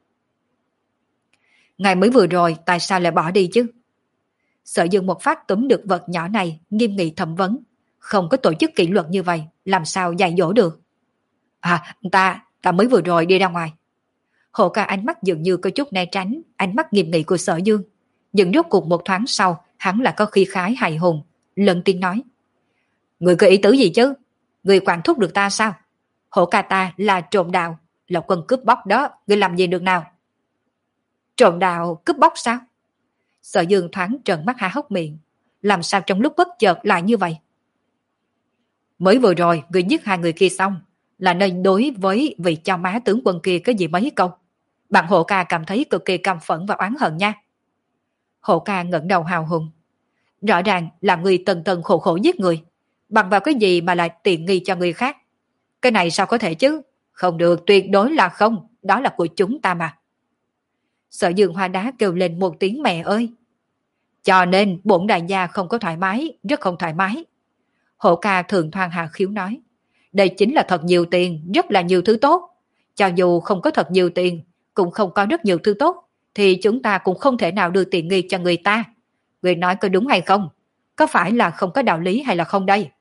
Ngày mới vừa rồi tại sao lại bỏ đi chứ? Sở Dương một phát túm được vật nhỏ này, nghiêm nghị thẩm vấn. Không có tổ chức kỷ luật như vậy, làm sao dạy dỗ được? À, ta, ta mới vừa rồi đi ra ngoài. Hổ ca ánh mắt dường như có chút né tránh ánh mắt nghiêm nghị của Sở Dương. Nhưng rốt cuộc một thoáng sau, hắn lại có khí khái hài hùng, lần tiếng nói. Người có ý tứ gì chứ? Người quản thúc được ta sao? Hổ ca ta là trộm đạo, là quân cướp bóc đó, người làm gì được nào? Trộm đạo cướp bóc sao? Sở Dương thoáng trợn mắt há hốc miệng. Làm sao trong lúc bất chợt lại như vậy? Mới vừa rồi người giết hai người kia xong, là nên đối với vị cho má tướng quân kia cái gì mấy câu. Bạn Hộ ca cảm thấy cực kỳ căm phẫn và oán hận nha. Hộ ca ngẩng đầu hào hùng. Rõ ràng là người tần tần khổ khổ giết người, bằng vào cái gì mà lại tiện nghi cho người khác? Cái này sao có thể chứ? Không được, tuyệt đối là không, đó là của chúng ta mà. Sở Dương Hoa Đá kêu lên một tiếng mẹ ơi. Cho nên bổn đại gia không có thoải mái, rất không thoải mái. Hổ ca thường thoan hạ khiếu nói. Đây chính là thật nhiều tiền, rất là nhiều thứ tốt. Cho dù không có thật nhiều tiền, cũng không có rất nhiều thứ tốt, thì chúng ta cũng không thể nào đưa tiện nghi cho người ta. Người nói có đúng hay không? Có phải là không có đạo lý hay là không đây?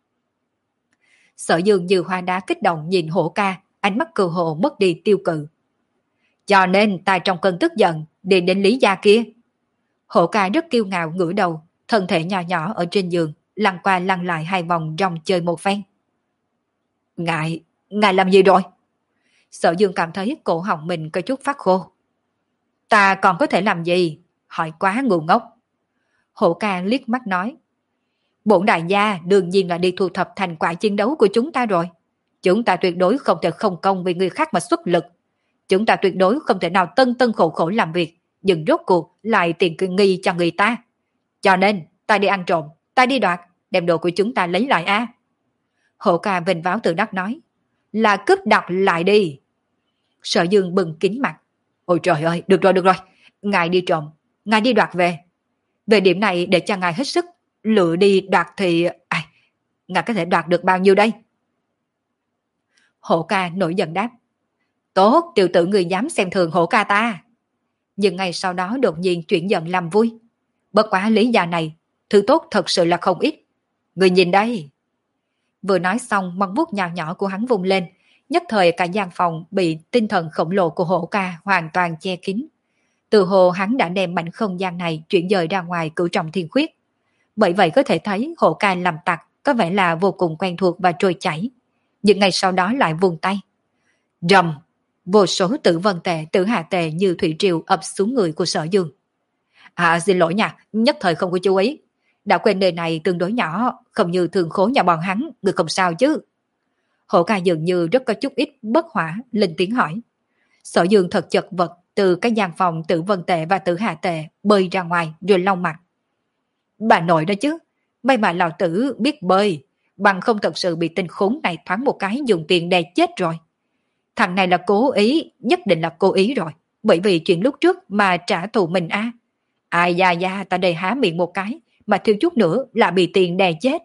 Sở Dương như hoa đá kích động nhìn hổ ca, ánh mắt cơ hồ mất đi tiêu cự. Cho nên ta trong cơn tức giận, đi đến Lý gia kia. Hổ ca rất kiêu ngạo ngửa đầu, thân thể nhỏ nhỏ ở trên giường, lăn qua lăn lại hai vòng rong chơi một phen. Ngài, ngài làm gì rồi? Sở Dương cảm thấy cổ họng mình có chút phát khô. Ta còn có thể làm gì? Hỏi quá ngu ngốc. Hổ ca liếc mắt nói. Bổn đại gia đương nhiên là đi thu thập thành quả chiến đấu của chúng ta rồi. Chúng ta tuyệt đối không thể không công vì người khác mà xuất lực. Chúng ta tuyệt đối không thể nào tân tân khổ khổ làm việc, nhưng rốt cuộc lại tiền nghi cho người ta. Cho nên, ta đi ăn trộm, ta đi đoạt, đem đồ của chúng ta lấy lại a. Hổ ca vinh váo tự đắc nói. Là cướp đoạt lại đi. Sở Dương bừng kín mặt. Ôi trời ơi, được rồi, được rồi. Ngài đi trộm, ngài đi đoạt về. Về điểm này để cho ngài hết sức. Lựa đi đoạt thì... À, ngài có thể đoạt được bao nhiêu đây? Hổ ca nổi giận đáp. Tốt, tiểu tử người dám xem thường hổ ca ta. Nhưng ngày sau đó đột nhiên chuyển giận làm vui. Bất quá lý do này, thứ tốt thật sự là không ít. Người nhìn đây. Vừa nói xong, móng vuốt nhỏ nhỏ của hắn vung lên. Nhất thời cả gian phòng bị tinh thần khổng lồ của hổ ca hoàn toàn che kín. Từ hồ hắn đã đem mảnh không gian này chuyển dời ra ngoài cửu trọng thiên khuyết. Bởi vậy có thể thấy hổ ca làm tặc có vẻ là vô cùng quen thuộc và trôi chảy. Nhưng ngày sau đó lại vùng tay. Rầm, vô số tử vân tệ, tử hạ tệ như thủy triều ập xuống người của Sở Dương. À xin lỗi nha, nhất thời không có chú ý. Đã quên nơi này tương đối nhỏ, không như thường khố nhà bọn hắn, người không sao chứ. Hổ ca dường như rất có chút ít bất hỏa, lên tiếng hỏi. Sở Dương thật chật vật từ cái gian phòng tử vân tệ và tử hạ tệ bơi ra ngoài rồi lau mặt. Bà nội đó chứ, may mà lão tử biết bơi, bằng không thật sự bị tên khốn này thoáng một cái dùng tiền đè chết rồi. Thằng này là cố ý, nhất định là cố ý rồi, bởi vì chuyện lúc trước mà trả thù mình a. À. Ai da da ta đây há miệng một cái, mà thiếu chút nữa là bị tiền đè chết.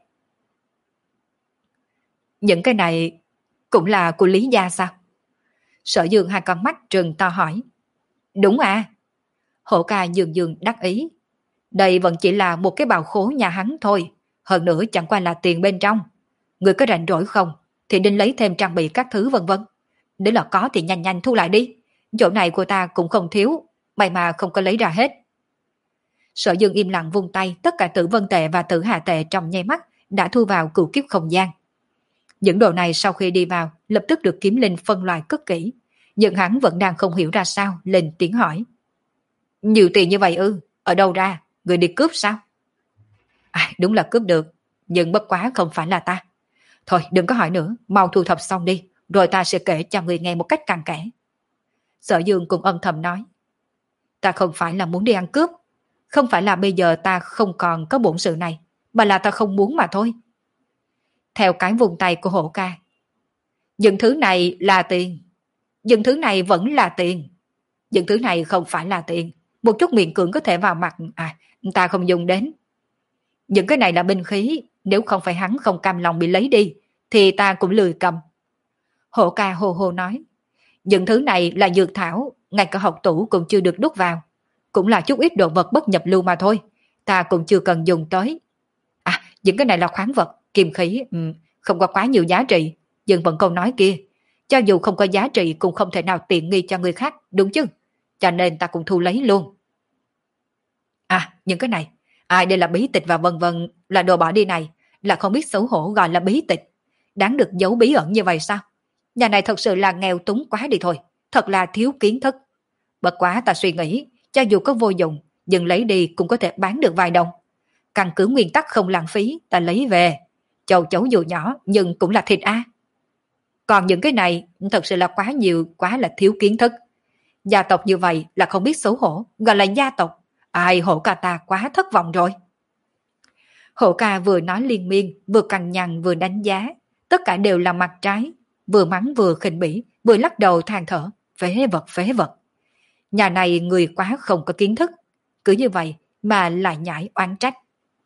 Những cái này cũng là của Lý gia sao? Sở Dương hai con mắt trừng to hỏi. Đúng à. Hổ ca dường dường đắc ý. Đây vẫn chỉ là một cái bào khố nhà hắn thôi, hơn nữa chẳng qua là tiền bên trong. Người có rảnh rỗi không thì đến lấy thêm trang bị các thứ vân vân. Nếu là có thì nhanh nhanh thu lại đi. Chỗ này của ta cũng không thiếu, may mà không có lấy ra hết. Sở Dương im lặng vung tay, tất cả tử vân tệ và tử hạ tệ trong nháy mắt đã thu vào cửu kiếp không gian. Những đồ này sau khi đi vào lập tức được Kiếm Linh phân loại cất kỹ, nhưng hắn vẫn đang không hiểu ra sao, lên tiếng hỏi. Nhiều tiền như vậy ư, ở đâu ra, người đi cướp sao? À, đúng là cướp được, nhưng bất quá không phải là ta. Thôi đừng có hỏi nữa, mau thu thập xong đi, rồi ta sẽ kể cho người nghe một cách cặn kẽ. Sở Dương cũng âm thầm nói. Ta không phải là muốn đi ăn cướp, không phải là bây giờ ta không còn có bổn sự này, mà là ta không muốn mà thôi. Theo cái vùng tay của hổ ca. Những thứ này là tiền. Những thứ này vẫn là tiền. Những thứ này không phải là tiền. Một chút miệng cưỡng có thể vào mặt, à, ta không dùng đến. Những cái này là binh khí, nếu không phải hắn không cam lòng bị lấy đi, thì ta cũng lười cầm. Hổ ca hồ hồ nói. Những thứ này là dược thảo, ngay cả học tủ cũng chưa được đút vào. Cũng là chút ít đồ vật bất nhập lưu mà thôi. Ta cũng chưa cần dùng tới. À, những cái này là khoáng vật, kim khí, ừ, không có quá nhiều giá trị. Nhưng vẫn câu nói kia, cho dù không có giá trị cũng không thể nào tiện nghi cho người khác, đúng chứ? Cho nên ta cũng thu lấy luôn. À, những cái này, ai đây là bí tịch và vân vân, là đồ bỏ đi này, là không biết xấu hổ gọi là bí tịch. Đáng được giấu bí ẩn như vậy sao? Nhà này thật sự là nghèo túng quá đi thôi, thật là thiếu kiến thức. Bất quá ta suy nghĩ, cho dù có vô dụng, nhưng lấy đi cũng có thể bán được vài đồng. Căn cứ nguyên tắc không lãng phí, ta lấy về. Châu chấu dù nhỏ nhưng cũng là thịt a. Còn những cái này thật sự là quá nhiều, quá là thiếu kiến thức. Gia tộc như vậy là không biết xấu hổ, gọi là gia tộc. Ai hổ ca ta quá thất vọng rồi. Hổ ca vừa nói liên miên, vừa cằn nhằn vừa đánh giá, tất cả đều là mặt trái. vừa mắng vừa khinh bỉ, vừa lắc đầu than thở, phế vật phế vật. Nhà này người quá không có kiến thức, cứ như vậy mà lại nhảy oán trách.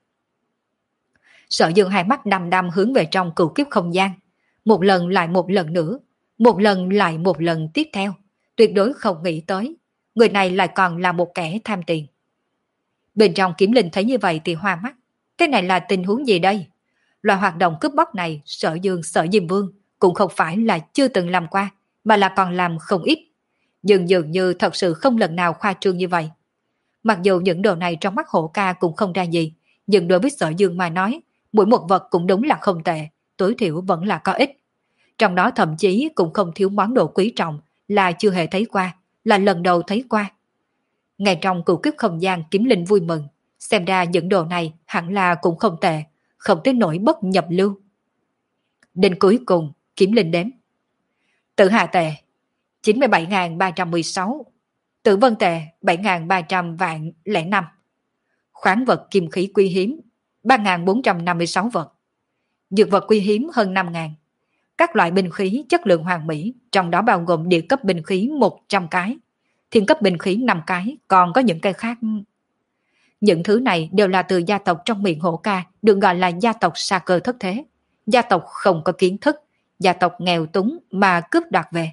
Sở Dương hai mắt đăm đăm hướng về trong cửu kiếp không gian, một lần lại một lần nữa, một lần lại một lần tiếp theo, tuyệt đối không nghĩ tới, người này lại còn là một kẻ tham tiền. Bên trong Kiếm Linh thấy như vậy thì hoa mắt, cái này là tình huống gì đây? Loại hoạt động cướp bóc này Sở Dương Sở Diêm Vương cũng không phải là chưa từng làm qua, mà là còn làm không ít, nhưng dường như thật sự không lần nào khoa trương như vậy. Mặc dù những đồ này trong mắt Hổ Ca cũng không ra gì, nhưng đối với Sở Dương mà nói, mỗi một vật cũng đúng là không tệ, tối thiểu vẫn là có ích. Trong đó thậm chí cũng không thiếu món đồ quý trọng là chưa hề thấy qua, là lần đầu thấy qua. Ngay trong cửu kiếp không gian, Kiếm Linh vui mừng, xem ra những đồ này hẳn là cũng không tệ, không tới nỗi bất nhập lưu. Đến cuối cùng, Kiếm Linh đếm. Tử Hà tệ chín mươi bảy nghìn ba trăm mười sáu, Tử Vân tệ bảy nghìn ba trăm vạn lẻ năm, khoáng vật kim khí quý hiếm ba nghìn bốn trăm năm mươi sáu vật, dược vật quý hiếm hơn năm nghìn, các loại binh khí chất lượng hoàn mỹ, trong đó bao gồm địa cấp binh khí một trăm cái, thiên cấp binh khí năm cái, còn có những cái khác. Những thứ này đều là từ gia tộc trong miệng Hổ Ca, được gọi là gia tộc sa cơ thất thế, gia tộc không có kiến thức, gia tộc nghèo túng mà cướp đoạt về.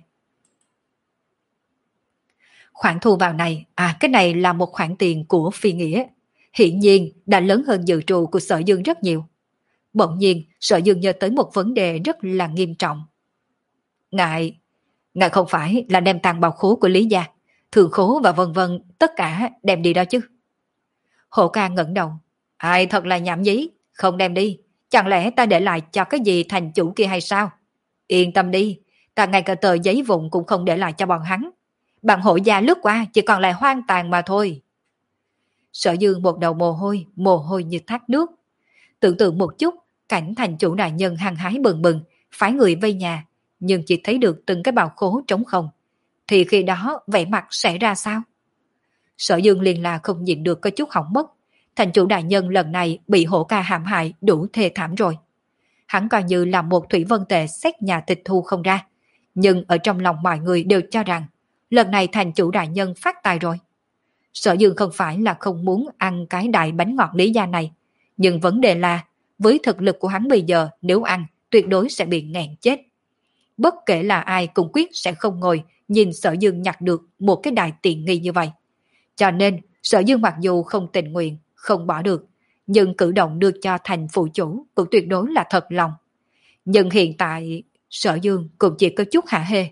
Khoản thu vào này, à cái này là một khoản tiền của phi nghĩa, hiển nhiên đã lớn hơn dự trù của Sở Dương rất nhiều. Bỗng nhiên, Sở Dương nhớ tới một vấn đề rất là nghiêm trọng. Ngài, ngài không phải là đem tàng bảo khố của Lý gia, thường khố và vân vân, tất cả đem đi đó chứ? Hổ Ca ngẩng đầu. Ai thật là nhảm nhí, không đem đi, chẳng lẽ ta để lại cho cái gì thành chủ kia hay sao? Yên tâm đi, ta ngay cả tờ giấy vụn cũng không để lại cho bọn hắn. Bạn hộ gia lướt qua chỉ còn lại hoang tàn mà thôi. Sở Dương một đầu mồ hôi, mồ hôi như thác nước. Tưởng tượng một chút, cảnh thành chủ đại nhân hăng hái bừng bừng, phái người vây nhà, nhưng chỉ thấy được từng cái bào khố trống không. Thì khi đó vẻ mặt sẽ ra sao? Sở Dương liền là không nhịn được có chút hỏng mất. Thành chủ đại nhân lần này bị Hổ Ca hãm hại đủ thê thảm rồi. Hắn coi như là một thủy vân tệ xét nhà tịch thu không ra. Nhưng ở trong lòng mọi người đều cho rằng lần này thành chủ đại nhân phát tài rồi. Sở Dương không phải là không muốn ăn cái đại bánh ngọt Lý gia này, nhưng vấn đề là với thực lực của hắn bây giờ, nếu ăn tuyệt đối sẽ bị nghẹn chết. Bất kể là ai cũng quyết sẽ không ngồi nhìn Sở Dương nhặt được một cái đại tiện nghi như vậy. Cho nên Sở Dương mặc dù không tình nguyện, không bỏ được, nhưng cử động đưa cho thành phụ chủ cũng tuyệt đối là thật lòng. Nhưng hiện tại Sở Dương cũng chỉ có chút hả hê.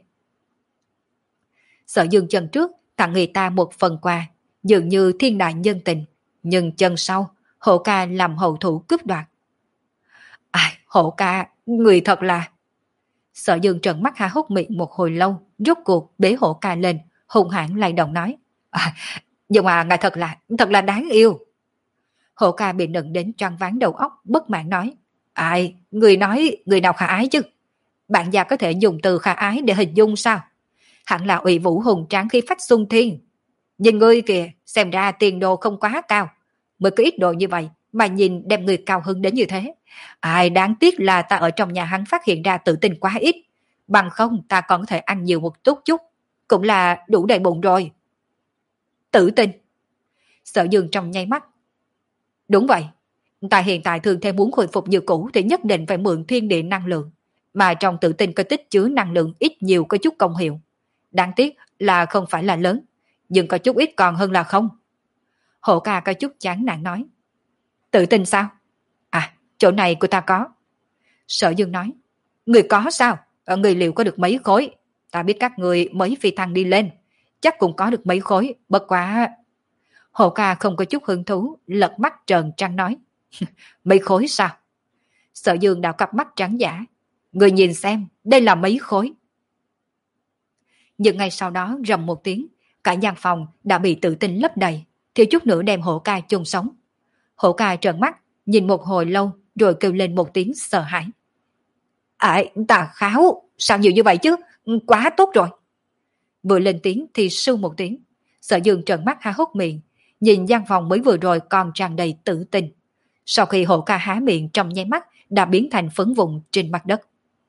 Sở Dương chân trước tặng người ta một phần quà, dường như thiên đại nhân tình, nhưng chân sau Hổ Ca làm hậu thủ cướp đoạt. Ai, Hổ Ca, người thật là... Sở Dương trợn mắt há hốc miệng một hồi lâu, rốt cuộc bế Hổ Ca lên, hùng hãn lay động nói. À, nhưng mà ngài thật là, thật là đáng yêu. Hổ Ca bị nựng đến choáng váng đầu óc, bất mãn nói. Ai, người nói người nào khả ái chứ? Bạn già có thể dùng từ khả ái để hình dung sao? Hẳn là ủy vũ hùng tráng khí phách xung thiên. Nhìn ngươi kìa, xem ra tiền đồ không quá cao. Mới có ít đồ như vậy mà nhìn đem người cao hứng đến như thế. Ai, đáng tiếc là ta ở trong nhà hắn phát hiện ra tự tin quá ít. Bằng không ta còn có thể ăn nhiều một chút chút, cũng là đủ đầy bụng rồi. Tự tin? Sở Dương trong nháy mắt. Đúng vậy, ta hiện tại thường thêm muốn khôi phục như cũ thì nhất định phải mượn thiên địa năng lượng, mà trong tự tin có tích chứa năng lượng ít nhiều có chút công hiệu. Đáng tiếc là không phải là lớn, nhưng có chút ít còn hơn là không. Hổ Ca có chút chán nản nói. Tự tin sao? À, chỗ này của ta có. Sở Dương nói. Người có sao? Ở người liệu có được mấy khối? Ta biết các người mới phi thăng đi lên, chắc cũng có được mấy khối, bất quá... Hổ Ca không có chút hứng thú, lật mắt trợn trắng nói. Mấy khối sao? Sở Dương đảo cặp mắt trắng giả. Người nhìn xem, đây là mấy khối. Nhưng ngay sau đó rầm một tiếng, cả gian phòng đã bị tự tin lấp đầy, thiếu chút nữa đem Hổ Ca chôn sống. Hổ Ca trợn mắt, nhìn một hồi lâu rồi kêu lên một tiếng sợ hãi. À, tà kháo, sao nhiều như vậy chứ, quá tốt rồi. Vừa lên tiếng thì sưu một tiếng, Sở Dương trợn mắt há hốc miệng, nhìn gian phòng mới vừa rồi còn tràn đầy tự tin. Sau khi Hổ Ca há miệng trong nháy mắt đã biến thành phấn vụn trên mặt đất.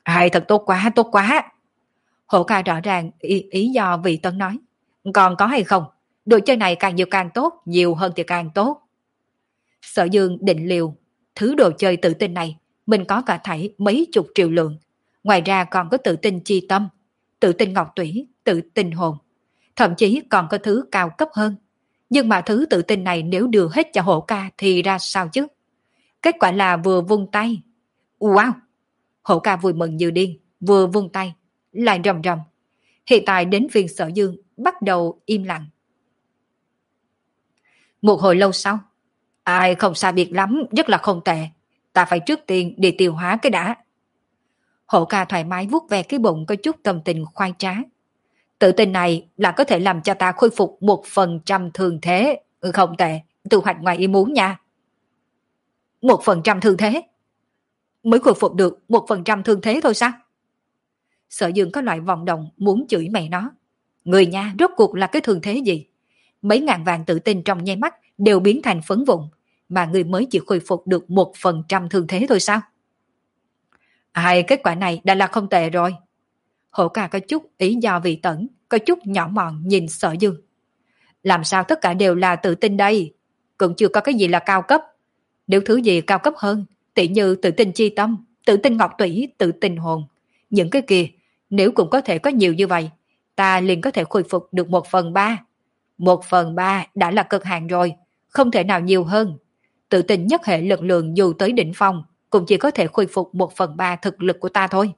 Ai thật tốt quá, tốt quá. Hổ ca rõ ràng ý, ý do vị tấn nói. Còn có hay không? Đồ chơi này càng nhiều càng tốt, nhiều hơn thì càng tốt. Sở Dương định liều, thứ đồ chơi tự tin này, mình có cả thảy mấy chục triệu lượng. Ngoài ra còn có tự tin chi tâm, tự tin ngọc tủy, tự tin hồn. Thậm chí còn có thứ cao cấp hơn. Nhưng mà thứ tự tin này nếu đưa hết cho hổ ca thì ra sao chứ? Kết quả là vừa vung tay. Wow! Hổ ca vui mừng như điên, vừa vung tay, lại rầm rầm. Hiện tại đến phiên Sở Dương bắt đầu im lặng. Một hồi lâu sau, ai không xa biệt lắm, rất là không tệ. Ta phải trước tiên đi tiêu hóa cái đã. Hổ ca thoải mái vuốt ve cái bụng có chút tâm tình khoai trá. Tự tin này là có thể làm cho ta khôi phục một phần trăm thương thế. Ừ, không tệ, thu hoạch ngoài ý muốn nha. Một phần trăm thương thế? Mới khôi phục được một phần trăm thương thế thôi sao? Sở Dương có loại vọng động muốn chửi mẹ nó. Người nha, rốt cuộc là cái thương thế gì? Mấy ngàn vàng tự tin trong nháy mắt đều biến thành phấn vụn, mà người mới chỉ khôi phục được một phần trăm thương thế thôi sao? Ai, kết quả này đã là không tệ rồi. Hổ ca có chút ý do vị tẩn, có chút nhỏ mọn nhìn Sở Dương. Làm sao tất cả đều là tự tin đây? Cũng chưa có cái gì là cao cấp. Nếu thứ gì cao cấp hơn, tỉ như tự tin chi tâm, tự tin ngọc tủy, tự tin hồn. Những cái kia, nếu cũng có thể có nhiều như vậy, ta liền có thể khôi phục được một phần ba. Một phần ba đã là cực hạn rồi, không thể nào nhiều hơn. Tự tin nhất hệ lực lượng dù tới đỉnh phong, cũng chỉ có thể khôi phục một phần ba thực lực của ta thôi.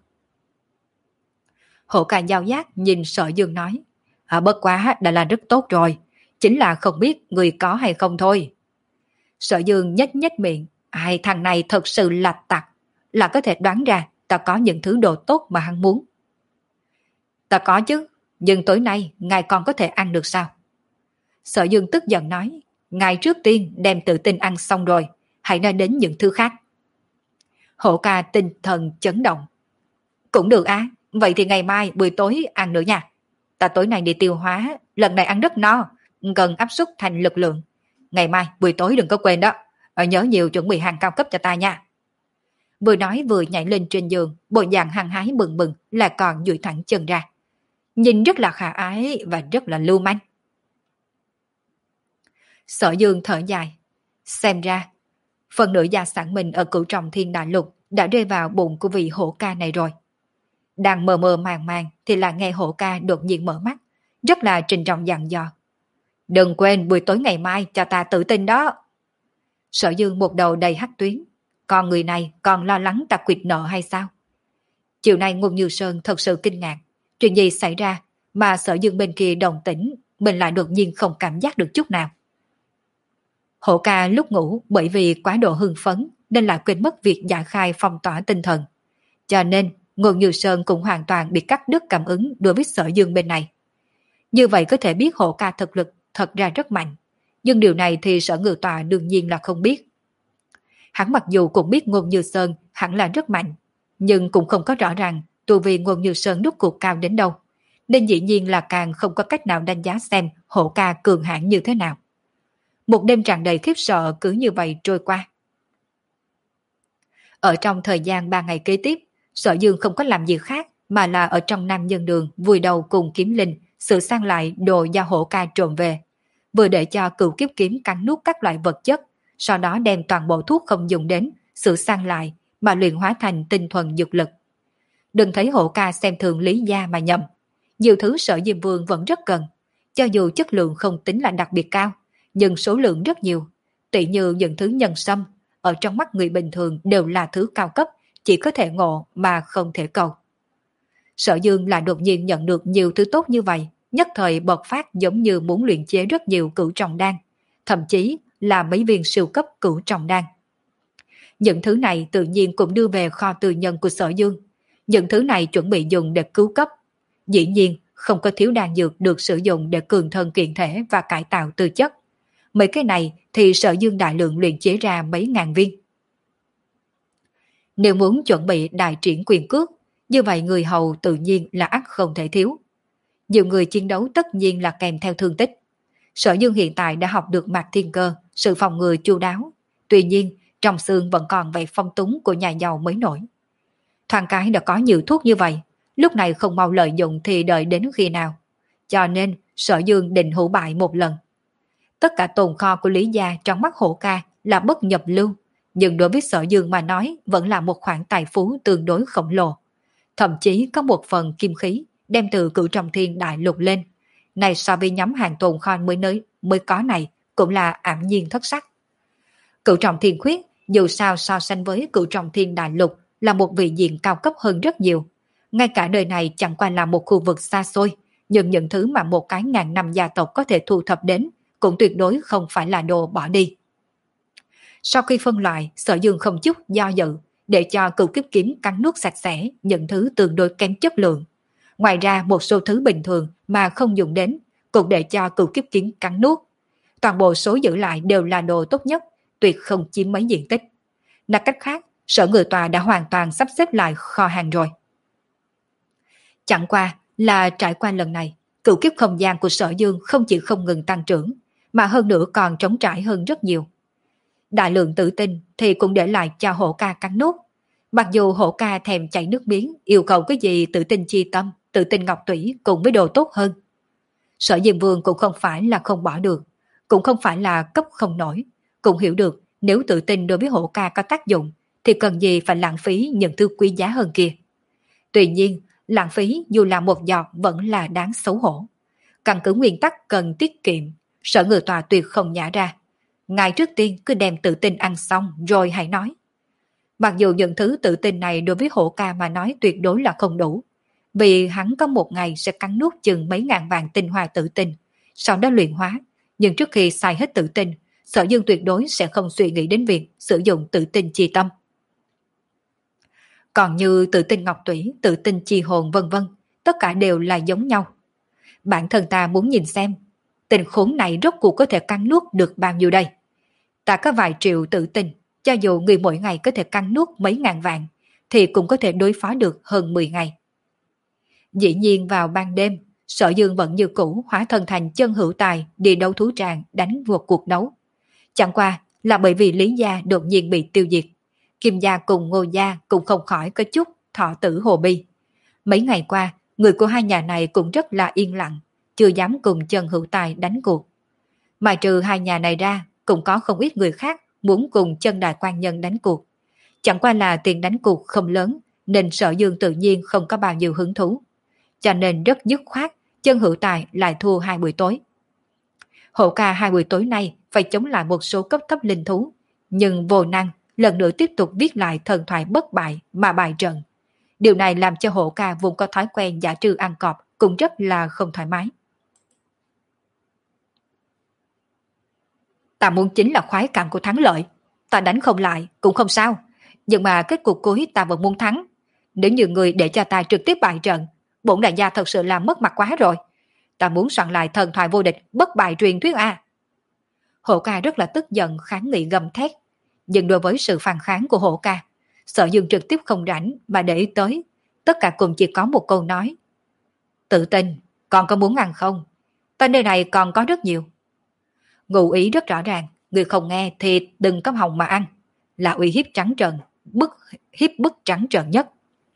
Hổ ca giao giác nhìn Sở Dương nói, à, bất quá đã là rất tốt rồi, chính là không biết người có hay không thôi. Sở Dương nhếch nhếch miệng, ai thằng này thật sự là tặc, là có thể đoán ra ta có những thứ đồ tốt mà hắn muốn. Ta có chứ, nhưng tối nay ngài còn có thể ăn được sao? Sở Dương tức giận nói, ngài trước tiên đem tự tin ăn xong rồi, hãy nói đến những thứ khác. Hổ ca tinh thần chấn động. Cũng được á, vậy thì ngày mai buổi tối ăn nữa nha. Ta tối nay đi tiêu hóa, lần này ăn rất no, cần áp suất thành lực lượng. Ngày mai buổi tối đừng có quên đó, nhớ nhiều chuẩn bị hàng cao cấp cho ta nha. Vừa nói vừa nhảy lên trên giường, bộ dạng hăng hái bừng bừng là còn duỗi thẳng chân ra. Nhìn rất là khả ái và rất là lưu manh. Sở Dương thở dài. Xem ra, phần nửa gia sản mình ở cửu trọng thiên đại lục đã rơi vào bụng của vị hổ ca này rồi. Đang mờ mờ màng màng thì là nghe hổ ca đột nhiên mở mắt, rất là trình trọng dặn dò. Đừng quên buổi tối ngày mai cho ta tự tin đó. Sở Dương một đầu đầy hắc tuyến. Còn người này còn lo lắng ta quyệt nợ hay sao? Chiều nay Ngôn Như Sơn thật sự kinh ngạc. Chuyện gì xảy ra mà Sở Dương bên kia đồng tĩnh, mình lại đột nhiên không cảm giác được chút nào. Hổ ca lúc ngủ bởi vì quá độ hưng phấn nên là quên mất việc giải khai phong tỏa tinh thần. Cho nên Ngôn Như Sơn cũng hoàn toàn bị cắt đứt cảm ứng đối với Sở Dương bên này. Như vậy có thể biết hổ ca thực lực thật ra rất mạnh. Nhưng điều này thì Sở Ngự Tọa đương nhiên là không biết. Hắn mặc dù cũng biết Ngôn Như Sơn hẳn là rất mạnh, nhưng cũng không có rõ ràng tu vi Ngôn Như Sơn đúc cuộc cao đến đâu. Nên dĩ nhiên là càng không có cách nào đánh giá xem hổ ca cường hãn như thế nào. Một đêm tràn đầy khiếp sợ cứ như vậy trôi qua. Ở trong thời gian ba ngày kế tiếp, Sở Dương không có làm gì khác mà là ở trong Nam Nhân Đường vùi đầu cùng kiếm linh sửa sang lại đồ do hổ ca trộm về, vừa để cho cửu kiếp kiếm cắn nuốt các loại vật chất, sau đó đem toàn bộ thuốc không dùng đến sửa sang lại mà luyện hóa thành tinh thuần dược lực. Đừng thấy hổ ca xem thường Lý gia mà nhầm, nhiều thứ Sở Diêm Vương vẫn rất cần, cho dù chất lượng không tính là đặc biệt cao, nhưng số lượng rất nhiều, tỉ như những thứ nhân sâm, ở trong mắt người bình thường đều là thứ cao cấp, chỉ có thể ngộ mà không thể cầu. Sở Dương lại đột nhiên nhận được nhiều thứ tốt như vậy, nhất thời bộc phát giống như muốn luyện chế rất nhiều cửu trọng đan, thậm chí là mấy viên siêu cấp cửu trọng đan. Những thứ này tự nhiên cũng đưa về kho tư nhân của Sở Dương, những thứ này chuẩn bị dùng để cứu cấp. Dĩ nhiên không có thiếu đan dược được sử dụng để cường thân kiện thể và cải tạo tư chất. Mấy cái này thì Sở Dương đại lượng luyện chế ra mấy ngàn viên. Nếu muốn chuẩn bị đại triển quyền cước, như vậy người hầu tự nhiên là ắt không thể thiếu. Nhiều người chiến đấu tất nhiên là kèm theo thương tích. Sở Dương hiện tại đã học được mạc thiên cơ, sự phòng ngừa chu đáo. Tuy nhiên, trong xương vẫn còn vẻ phong túng của nhà giàu mới nổi. Thoáng cái đã có nhiều thuốc như vậy, lúc này không mau lợi dụng thì đợi đến khi nào. Cho nên Sở Dương định hữu bại một lần. Tất cả tồn kho của Lý Gia trong mắt Hổ Ca là bất nhập lưu, nhưng đối với Sở Dương mà nói vẫn là một khoản tài phú tương đối khổng lồ. Thậm chí có một phần kim khí đem từ Cửu Trọng Thiên đại lục lên. Này so với nhóm hàng tồn kho mới nơi mới có này cũng là ảm nhiên thất sắc. Cửu Trọng Thiên Khuyết dù sao so sánh với Cửu Trọng Thiên đại lục là một vị diện cao cấp hơn rất nhiều. Ngay cả đời này chẳng qua là một khu vực xa xôi, nhưng những thứ mà một cái ngàn năm gia tộc có thể thu thập đến cũng tuyệt đối không phải là đồ bỏ đi. Sau khi phân loại, Sở Dương không chút do dự để cho Cửu Kiếp Kiếm cắn nuốt sạch sẽ những thứ tương đối kém chất lượng. Ngoài ra một số thứ bình thường mà không dùng đến cũng để cho Cửu Kiếp Kiếm cắn nuốt. Toàn bộ số giữ lại đều là đồ tốt nhất, tuyệt không chiếm mấy diện tích. Nói cách khác, Sở Ngự Tòa đã hoàn toàn sắp xếp lại kho hàng rồi. Chẳng qua là trải qua lần này, cửu kiếp không gian của Sở Dương không chỉ không ngừng tăng trưởng, mà hơn nữa còn trống trải hơn rất nhiều. Đại lượng tự tin thì cũng để lại cho Hổ Ca cắn nốt. Mặc dù Hổ Ca thèm chảy nước miếng, yêu cầu cái gì tự tin chi tâm, tự tin ngọc tủy cùng với đồ tốt hơn. Sở Diêm Vương cũng không phải là không bỏ được, cũng không phải là cấp không nổi, cũng hiểu được nếu tự tin đối với Hổ Ca có tác dụng thì cần gì phải lãng phí những thứ quý giá hơn kia. Tuy nhiên, lãng phí dù là một giọt vẫn là đáng xấu hổ. Căn cứ nguyên tắc cần tiết kiệm, Sở Ngự Tòa tuyệt không nhả ra. Ngài trước tiên cứ đem tự tin ăn xong rồi hãy nói. Mặc dù những thứ tự tin này đối với Hổ Ca mà nói tuyệt đối là không đủ, vì hắn có một ngày sẽ cắn nuốt chừng mấy ngàn vàng tinh hoa tự tin, sau đó luyện hóa. Nhưng trước khi xài hết tự tin, Sở Dương tuyệt đối sẽ không suy nghĩ đến việc sử dụng tự tin chi tâm. Còn như tự tin ngọc tủy, tự tin chi hồn vân vân, tất cả đều là giống nhau. Bản thân ta muốn nhìn xem, tình khốn này rốt cuộc có thể cắn nuốt được bao nhiêu đây. Ta có vài triệu tự tin, cho dù người mỗi ngày có thể cắn nuốt mấy ngàn vạn, thì cũng có thể đối phó được hơn mười ngày. Dĩ nhiên vào ban đêm, Sở Dương vẫn như cũ hóa thân thành chân hữu tài đi đấu thú tràng đánh vượt cuộc đấu. Chẳng qua là bởi vì Lý Gia đột nhiên bị tiêu diệt, Kim Gia cùng Ngô Gia cũng không khỏi có chút thọ tử hồ bi. Mấy ngày qua, người của hai nhà này cũng rất là yên lặng, chưa dám cùng chân hữu tài đánh cuộc. Mà trừ hai nhà này ra, cũng có không ít người khác muốn cùng chân đại quan nhân đánh cuộc. Chẳng qua là tiền đánh cuộc không lớn, nên Sở Dương tự nhiên không có bao nhiêu hứng thú. Cho nên rất dứt khoát, chân hữu tài lại thua hai buổi tối. Hổ Ca hai buổi tối nay phải chống lại một số cấp thấp linh thú, nhưng vô năng lần nữa tiếp tục viết lại thần thoại bất bại mà bại trận. Điều này làm cho Hổ Ca vốn có thói quen giả trư ăn cọp cũng rất là không thoải mái. Ta muốn chính là khoái cảm của thắng lợi. Ta đánh không lại cũng không sao, nhưng mà kết cục cuối ta vẫn muốn thắng. Nếu như người để cho ta trực tiếp bại trận, bổn đại gia thật sự là mất mặt quá rồi. Ta muốn soạn lại thần thoại vô địch bất bại truyền thuyết a. Hổ Ca rất là tức giận kháng nghị gầm thét, nhưng đối với sự phàn kháng của Hổ Ca, Sở Dương trực tiếp không rảnh mà để ý tới, tất cả cùng chỉ có một câu nói: tự tin, còn có muốn ăn không? Ta nơi này còn có rất nhiều. Ngụ ý rất rõ ràng, người không nghe thì đừng có hòng mà ăn, là uy hiếp trắng trợn, bức hiếp bức trắng trợn nhất.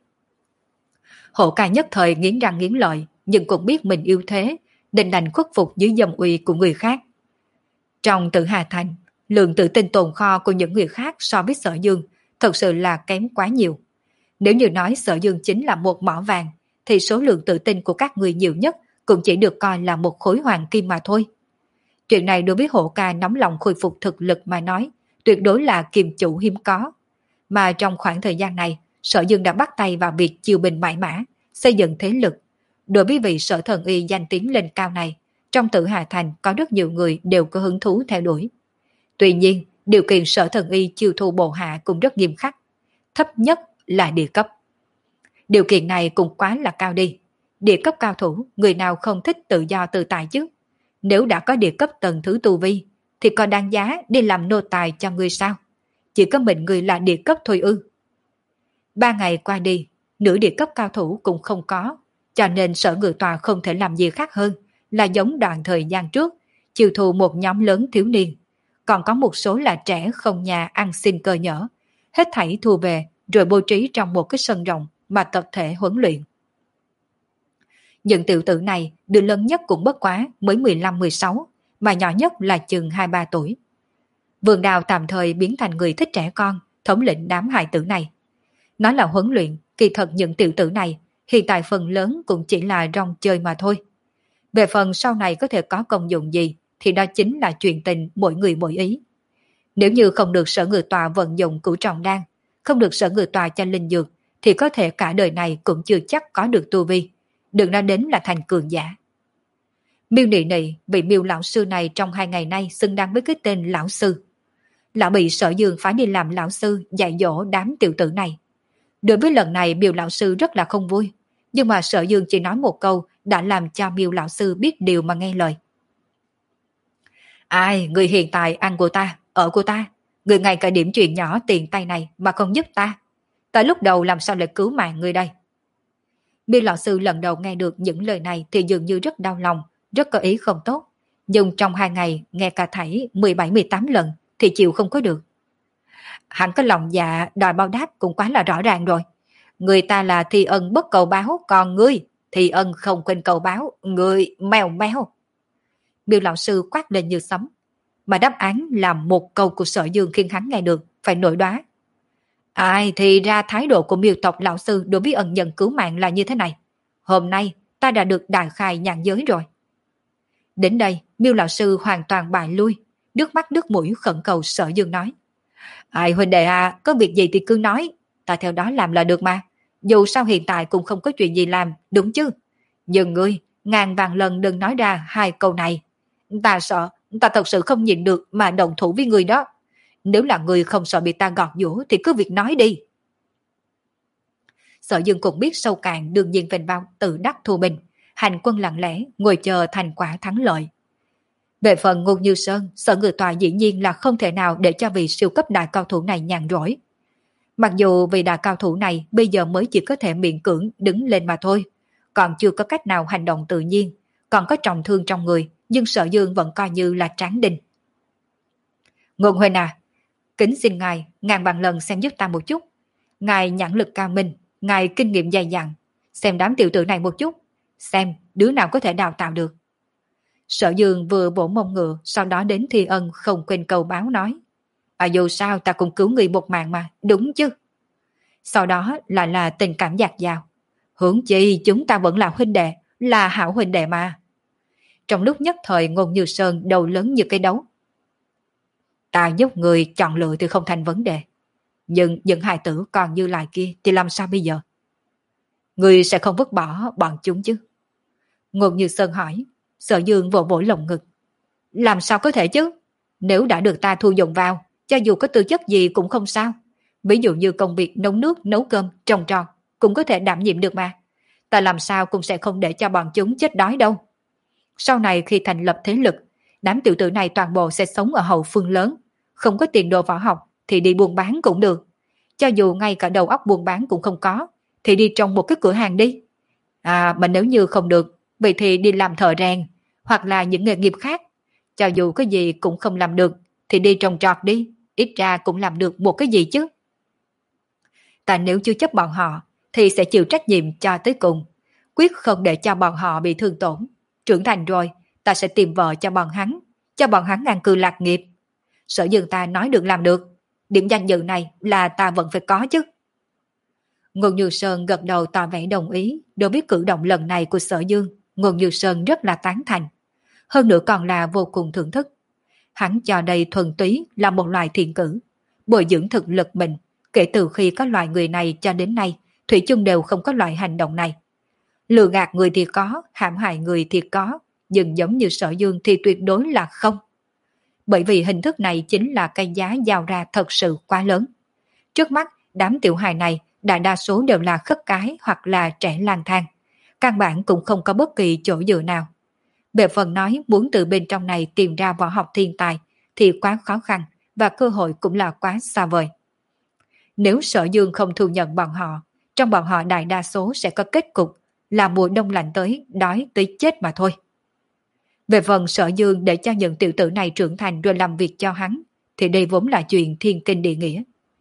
Hổ Ca nhất thời nghiến răng nghiến lợi, nhưng cũng biết mình yếu thế, nên đành khuất phục dưới dâm uy của người khác. Trong Tử Hà Thành, lượng tự tin tồn kho của những người khác so với Sở Dương thật sự là kém quá nhiều. Nếu như nói Sở Dương chính là một mỏ vàng, thì số lượng tự tin của các người nhiều nhất cũng chỉ được coi là một khối hoàng kim mà thôi. Chuyện này đối với Hổ Ca nóng lòng khôi phục thực lực mà nói, tuyệt đối là kiềm chủ hiếm có. Mà trong khoảng thời gian này, Sở Dương đã bắt tay vào việc chiêu binh mãi mã, xây dựng thế lực. Đối với vị Sở Thần Y danh tiếng lên cao này, trong Tử Hà Thành có rất nhiều người đều có hứng thú theo đuổi. Tuy nhiên, điều kiện Sở Thần Y chiêu thu bộ hạ cũng rất nghiêm khắc. Thấp nhất là địa cấp. Điều kiện này cũng quá là cao đi. Địa cấp cao thủ, người nào không thích tự do tự tại chứ? Nếu đã có địa cấp tầng thứ tu vi, thì có đáng giá đi làm nô tài cho người sao? Chỉ có mình người là địa cấp thôi ư? Ba ngày qua đi, nửa địa cấp cao thủ cũng không có, cho nên Sở Ngự Tòa không thể làm gì khác hơn là giống đoạn thời gian trước, chiêu thù một nhóm lớn thiếu niên, còn có một số là trẻ không nhà ăn xin cơ nhở, hết thảy thu về rồi bố trí trong một cái sân rộng mà tập thể huấn luyện. Những tiểu tử này đứa lớn nhất cũng bất quá mới mười lăm mười sáu, mà nhỏ nhất là chừng hai ba tuổi. Vườn Đào tạm thời biến thành người thích trẻ con, thống lĩnh đám hài tử này. Nói là huấn luyện, kỳ thật những tiểu tử này hiện tại phần lớn cũng chỉ là rong chơi mà thôi. Về phần sau này có thể có công dụng gì thì đó chính là chuyện tình mỗi người mỗi ý. Nếu như không được Sở Ngự Tọa vận dụng cửu trọng đan, không được Sở Ngự Tọa cho linh dược, thì có thể cả đời này cũng chưa chắc có được tu vi, đừng nói đến là thành cường giả. Miêu Nị Nị, vị Miêu lão sư này trong hai ngày nay xứng đáng với cái tên lão sư. Lão bị Sở Dương phái đi làm lão sư dạy dỗ đám tiểu tử này. Đối với lần này Miêu lão sư rất là không vui, nhưng mà Sở Dương chỉ nói một câu đã làm cho Miêu lão sư biết điều mà nghe lời. Ai, người hiện tại ăn của ta, ở của ta, người ngay cả điểm chuyện nhỏ tiền tay này mà không giúp ta. Tại lúc đầu làm sao lại cứu mạng người đây? Miêu lão sư lần đầu nghe được những lời này thì dường như rất đau lòng, rất có ý không tốt. Nhưng trong hai ngày nghe cả thảy mười bảy mười tám lần thì chịu không có được. Hắn có lòng dạ đòi báo đáp cũng quá là rõ ràng rồi. Người ta là thi ân bất cầu báo, còn ngươi thi ân không quên cầu báo, ngươi mèo mèo. Miêu lão sư quát lên như sấm, mà đáp án là một câu của Sở Dương khiến hắn nghe được phải nổi đoá. Ai thì ra thái độ của Miêu tộc lão sư đối với ân nhân cứu mạng là như thế này. Hôm nay ta đã được đại khai nhàn giới rồi. Đến đây Miêu lão sư hoàn toàn bại lui, nước mắt nước mũi khẩn cầu Sở Dương nói: Ai huynh đệ à, có việc gì thì cứ nói, ta theo đó làm là được mà. Dù sao hiện tại cũng không có chuyện gì làm, đúng chứ? Nhưng ngươi ngàn vàng lần đừng nói ra hai câu này. Ta sợ, ta thật sự không nhịn được mà đồng thủ với người đó. Nếu là người không sợ bị ta gọt giũa thì cứ việc nói đi. Sở Dương cũng biết sâu cạn đương nhiên vênh vào tự đắc thù bình, hành quân lặng lẽ ngồi chờ thành quả thắng lợi. Về phần Ngôn Như Sơn, Sở Ngự Tọa dĩ nhiên là không thể nào để cho vị siêu cấp đại cao thủ này nhàn rỗi. Mặc dù vị đại cao thủ này bây giờ mới chỉ có thể miễn cưỡng đứng lên mà thôi, còn chưa có cách nào hành động tự nhiên, còn có trọng thương trong người, nhưng Sở Dương vẫn coi như là tráng đinh. Ngôn huynh à, kính xin ngài ngàn vạn lần xem giúp ta một chút. Ngài nhãn lực cao minh, ngài kinh nghiệm dày dặn, xem đám tiểu tử này một chút, xem đứa nào có thể đào tạo được. Sở Dương vừa vỗ mông ngựa, sau đó đến Thi Ân không quên cầu báo nói: À dù sao ta cũng cứu người một mạng mà, đúng chứ? Sau đó lại là tình cảm dạt dào. Huống chi chúng ta vẫn là huynh đệ, là hảo huynh đệ mà. Trong lúc nhất thời Ngôn Như Sơn đầu lớn như cái đấu. Ta giúp người chọn lựa thì không thành vấn đề. Nhưng những hài tử còn như lại kia thì làm sao bây giờ? Người sẽ không vứt bỏ bọn chúng chứ? Ngôn Như Sơn hỏi. Sở Dương vỗ vỗ lồng ngực. Làm sao có thể chứ? Nếu đã được ta thu dụng vào, cho dù có tư chất gì cũng không sao. Ví dụ như công việc nấu nước, nấu cơm, trồng trọt cũng có thể đảm nhiệm được mà. Ta làm sao cũng sẽ không để cho bọn chúng chết đói đâu. Sau này khi thành lập thế lực, đám tiểu tử này toàn bộ sẽ sống ở hậu phương lớn. Không có tiền đồ võ học thì đi buôn bán cũng được. Cho dù ngay cả đầu óc buôn bán cũng không có, thì đi trong một cái cửa hàng đi. À mà nếu như không được, vậy thì đi làm thợ rèn, hoặc là những nghề nghiệp khác. Cho dù cái gì cũng không làm được, thì đi trồng trọt đi, ít ra cũng làm được một cái gì chứ. Ta nếu chưa chấp bọn họ, thì sẽ chịu trách nhiệm cho tới cùng. Quyết không để cho bọn họ bị thương tổn. Trưởng thành rồi, ta sẽ tìm vợ cho bọn hắn, cho bọn hắn an cư lạc nghiệp. Sở Dương ta nói được làm được, điểm danh dự này là ta vẫn phải có chứ. Ngôn Như Sơn gật đầu tỏ vẻ đồng ý. Đối với cử động lần này của Sở Dương, Ngôn Như Sơn rất là tán thành. Hơn nữa còn là vô cùng thưởng thức. Hắn cho đây thuần túy là một loài thiện cử, bồi dưỡng thực lực mình. Kể từ khi có loại người này cho đến nay, thủy chung đều không có loại hành động này. Lừa gạt người thì có, hãm hại người thì có, nhưng giống như Sở Dương thì tuyệt đối là không. Bởi vì hình thức này chính là cái giá giao ra thật sự quá lớn. Trước mắt, đám tiểu hài này đại đa số đều là khất cái hoặc là trẻ lang thang. Căn bản cũng không có bất kỳ chỗ dựa nào. Về phần nói muốn từ bên trong này tìm ra võ học thiên tài thì quá khó khăn và cơ hội cũng là quá xa vời. Nếu Sở Dương không thu nhận bọn họ, trong bọn họ đại đa số sẽ có kết cục là mùa đông lạnh tới, đói tới chết mà thôi. Về phần Sở Dương để cho những tiểu tử này trưởng thành rồi làm việc cho hắn, thì đây vốn là chuyện thiên kinh địa nghĩa.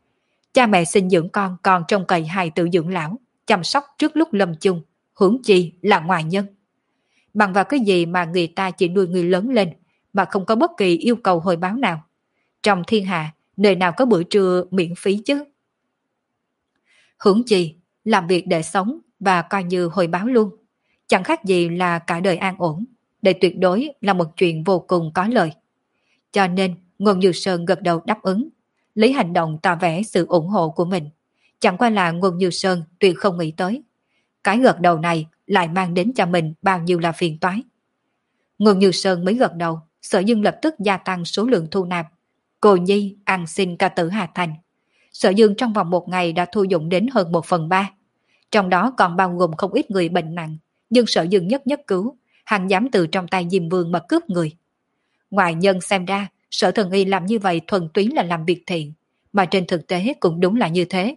Cha mẹ sinh dưỡng con còn trông cậy hài tử dưỡng lão, chăm sóc trước lúc lâm chung, huống chi là ngoại nhân. Bằng vào cái gì mà người ta chỉ nuôi người lớn lên mà không có bất kỳ yêu cầu hồi báo nào? Trong thiên hạ, nơi nào có bữa trưa miễn phí chứ? Huống chi, làm việc để sống và coi như hồi báo luôn. Chẳng khác gì là cả đời an ổn. Đây tuyệt đối là một chuyện vô cùng có lợi. Cho nên, Ngôn Như Sơn gật đầu đáp ứng, lấy hành động tỏ vẻ sự ủng hộ của mình. Chẳng qua là Ngôn Như Sơn tuyệt không nghĩ tới. Cái gật đầu này lại mang đến cho mình bao nhiêu là phiền toái. Ngôn Như Sơn mới gật đầu, Sở Dương lập tức gia tăng số lượng thu nạp. Cô Nhi ăn xin ca tử Hà Thành. Sở Dương trong vòng một ngày đã thu dụng đến hơn một phần ba. Trong đó còn bao gồm không ít người bệnh nặng, nhưng Sở Dương nhất nhất cứu, hắn dám từ trong tay Diêm Vương mà cướp người. Ngoại nhân xem ra, Sở Thần Y làm như vậy thuần túy là làm việc thiện, mà trên thực tế cũng đúng là như thế.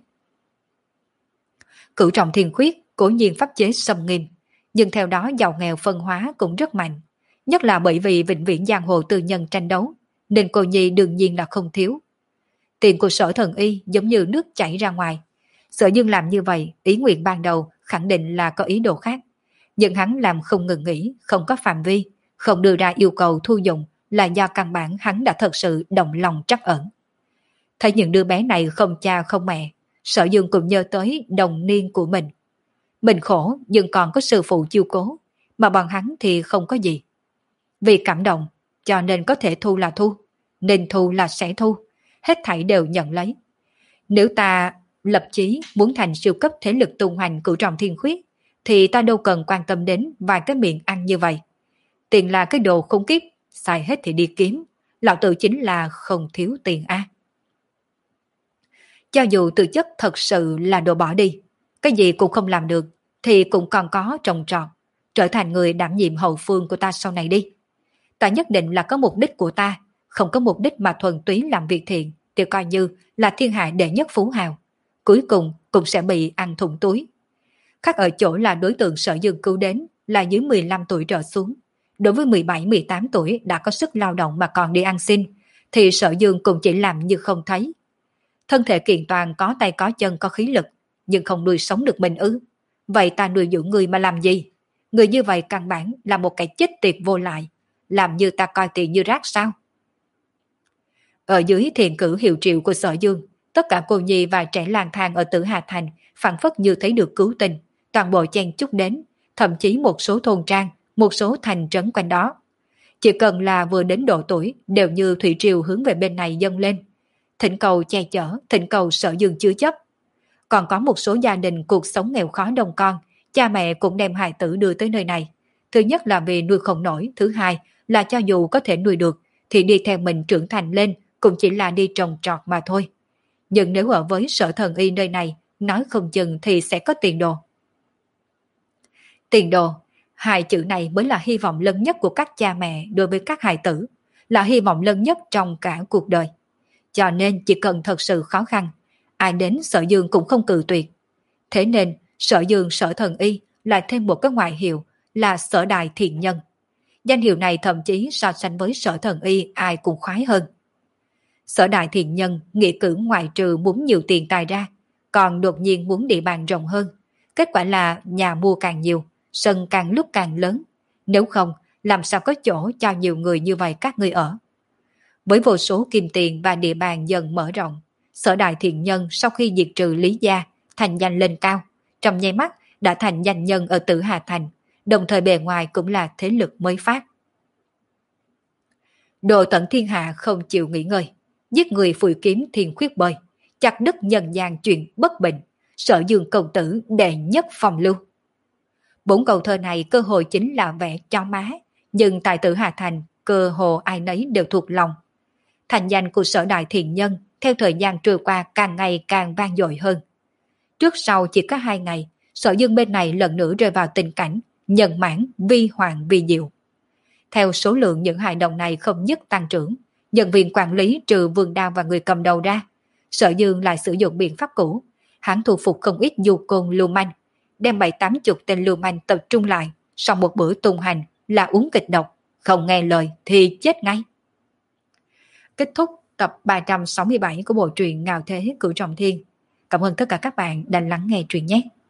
Cửu trọng thiên khuyết cố nhiên pháp chế xâm nghiêm, nhưng theo đó giàu nghèo phân hóa cũng rất mạnh, nhất là bởi vì vĩnh viễn giang hồ tư nhân tranh đấu, nên cô Nhi đương nhiên là không thiếu. Tiền của Sở Thần Y giống như nước chảy ra ngoài. Sở Dương làm như vậy, ý nguyện ban đầu khẳng định là có ý đồ khác, nhưng hắn làm không ngừng nghỉ, không có phạm vi, không đưa ra yêu cầu thu dụng là do căn bản hắn đã thật sự động lòng trắc ẩn. Thấy những đứa bé này không cha không mẹ, Sở Dương cũng nhớ tới đồng niên của mình. Mình khổ nhưng còn có sư phụ chiêu cố, mà bọn hắn thì không có gì. Vì cảm động, cho nên có thể thu là thu, nên thu là sẽ thu, hết thảy đều nhận lấy. Nếu ta lập chí muốn thành siêu cấp thế lực tung hoành cửu trọng thiên khuyết, thì ta đâu cần quan tâm đến vài cái miệng ăn như vậy. Tiền là cái đồ khốn kiếp, xài hết thì đi kiếm, lão tử chính là không thiếu tiền a. Cho dù tư chất thật sự là đồ bỏ đi, cái gì cũng không làm được, thì cũng còn có trồng trọt, trở thành người đảm nhiệm hậu phương của ta sau này đi. Ta nhất định là có mục đích của ta, không có mục đích mà thuần túy làm việc thiện, thì coi như là thiên hạ đệ nhất phú hào. Cuối cùng cũng sẽ bị ăn thủng túi. Khác ở chỗ là đối tượng Sở Dương cứu đến là dưới mười lăm tuổi trở xuống. Đối với mười bảy mười tám tuổi đã có sức lao động mà còn đi ăn xin, thì Sở Dương cũng chỉ làm như không thấy. Thân thể kiện toàn có tay có chân có khí lực, nhưng không nuôi sống được mình ư? Vậy ta nuôi dưỡng người mà làm gì? Người như vậy căn bản là một cái chết tiệt vô lại, làm như ta coi tiền như rác sao? Ở dưới thiền cử hiệu triệu của Sở Dương, tất cả cô nhi và trẻ lang thang ở Tử Hà Thành phản phất như thấy được cứu tình, toàn bộ chen chúc đến, thậm chí một số thôn trang, một số thành trấn quanh đó. Chỉ cần là vừa đến độ tuổi đều như thủy triều hướng về bên này dâng lên, thỉnh cầu che chở, thỉnh cầu Sở Dương chứa chấp. Còn có một số gia đình cuộc sống nghèo khó đông con, cha mẹ cũng đem hài tử đưa tới nơi này. Thứ nhất là vì nuôi không nổi, thứ hai là cho dù có thể nuôi được thì đi theo mình trưởng thành lên cũng chỉ là đi trồng trọt mà thôi. Nhưng nếu ở với Sở Thần Y nơi này, nói không chừng thì sẽ có tiền đồ. Tiền đồ, hai chữ này mới là hy vọng lớn nhất của các cha mẹ đối với các hài tử, là hy vọng lớn nhất trong cả cuộc đời. Cho nên chỉ cần thật sự khó khăn, ai đến Sở Dương cũng không cự tuyệt. Thế nên Sở Dương Sở Thần Y lại thêm một cái ngoại hiệu là Sở Đại Thiện Nhân. Danh hiệu này thậm chí so sánh với Sở Thần Y ai cũng khoái hơn. Sở Đại Thiện Nhân nghĩa cử ngoại trừ muốn nhiều tiền tài ra, còn đột nhiên muốn địa bàn rộng hơn. Kết quả là nhà mua càng nhiều, sân càng lúc càng lớn. Nếu không, làm sao có chỗ cho nhiều người như vậy các ngươi ở. Với vô số kim tiền và địa bàn dần mở rộng, Sở Đại Thiện Nhân sau khi diệt trừ Lý Gia, thành danh lên cao, trong nháy mắt đã thành danh nhân ở Tử Hà Thành, đồng thời bề ngoài cũng là thế lực mới phát. Đồ tận thiên hạ không chịu nghỉ ngơi, giết người phủi kiếm thiên khuyết bơi, chặt đứt nhân gian chuyện bất bình, Sở Dương công tử đệ nhất phong lưu. Bốn câu thơ này cơ hội chính là vẽ cho má, nhưng tại Tử Hà Thành cơ hồ ai nấy đều thuộc lòng. Thành danh của Sở Đại Thiện Nhân theo thời gian trôi qua càng ngày càng vang dội hơn. Trước sau chỉ có hai ngày, Sở Dương bên này lần nữa rơi vào tình cảnh nhân mãn vi hoàng vi diệu. Theo số lượng những hài đồng này không nhất tăng trưởng, nhân viên quản lý trừ Vương Đao và người cầm đầu ra, Sở Dương lại sử dụng biện pháp cũ. Hắn thu phục không ít du côn lưu manh, đem bảy tám chục tên lưu manh tập trung lại, sau một bữa tung hành là uống kịch độc, không nghe lời thì chết ngay. Kết thúc tập ba trăm sáu mươi bảy của bộ truyện Ngạo Thế Cửu Trọng Thiên. Cảm ơn tất cả các bạn đã lắng nghe truyện nhé.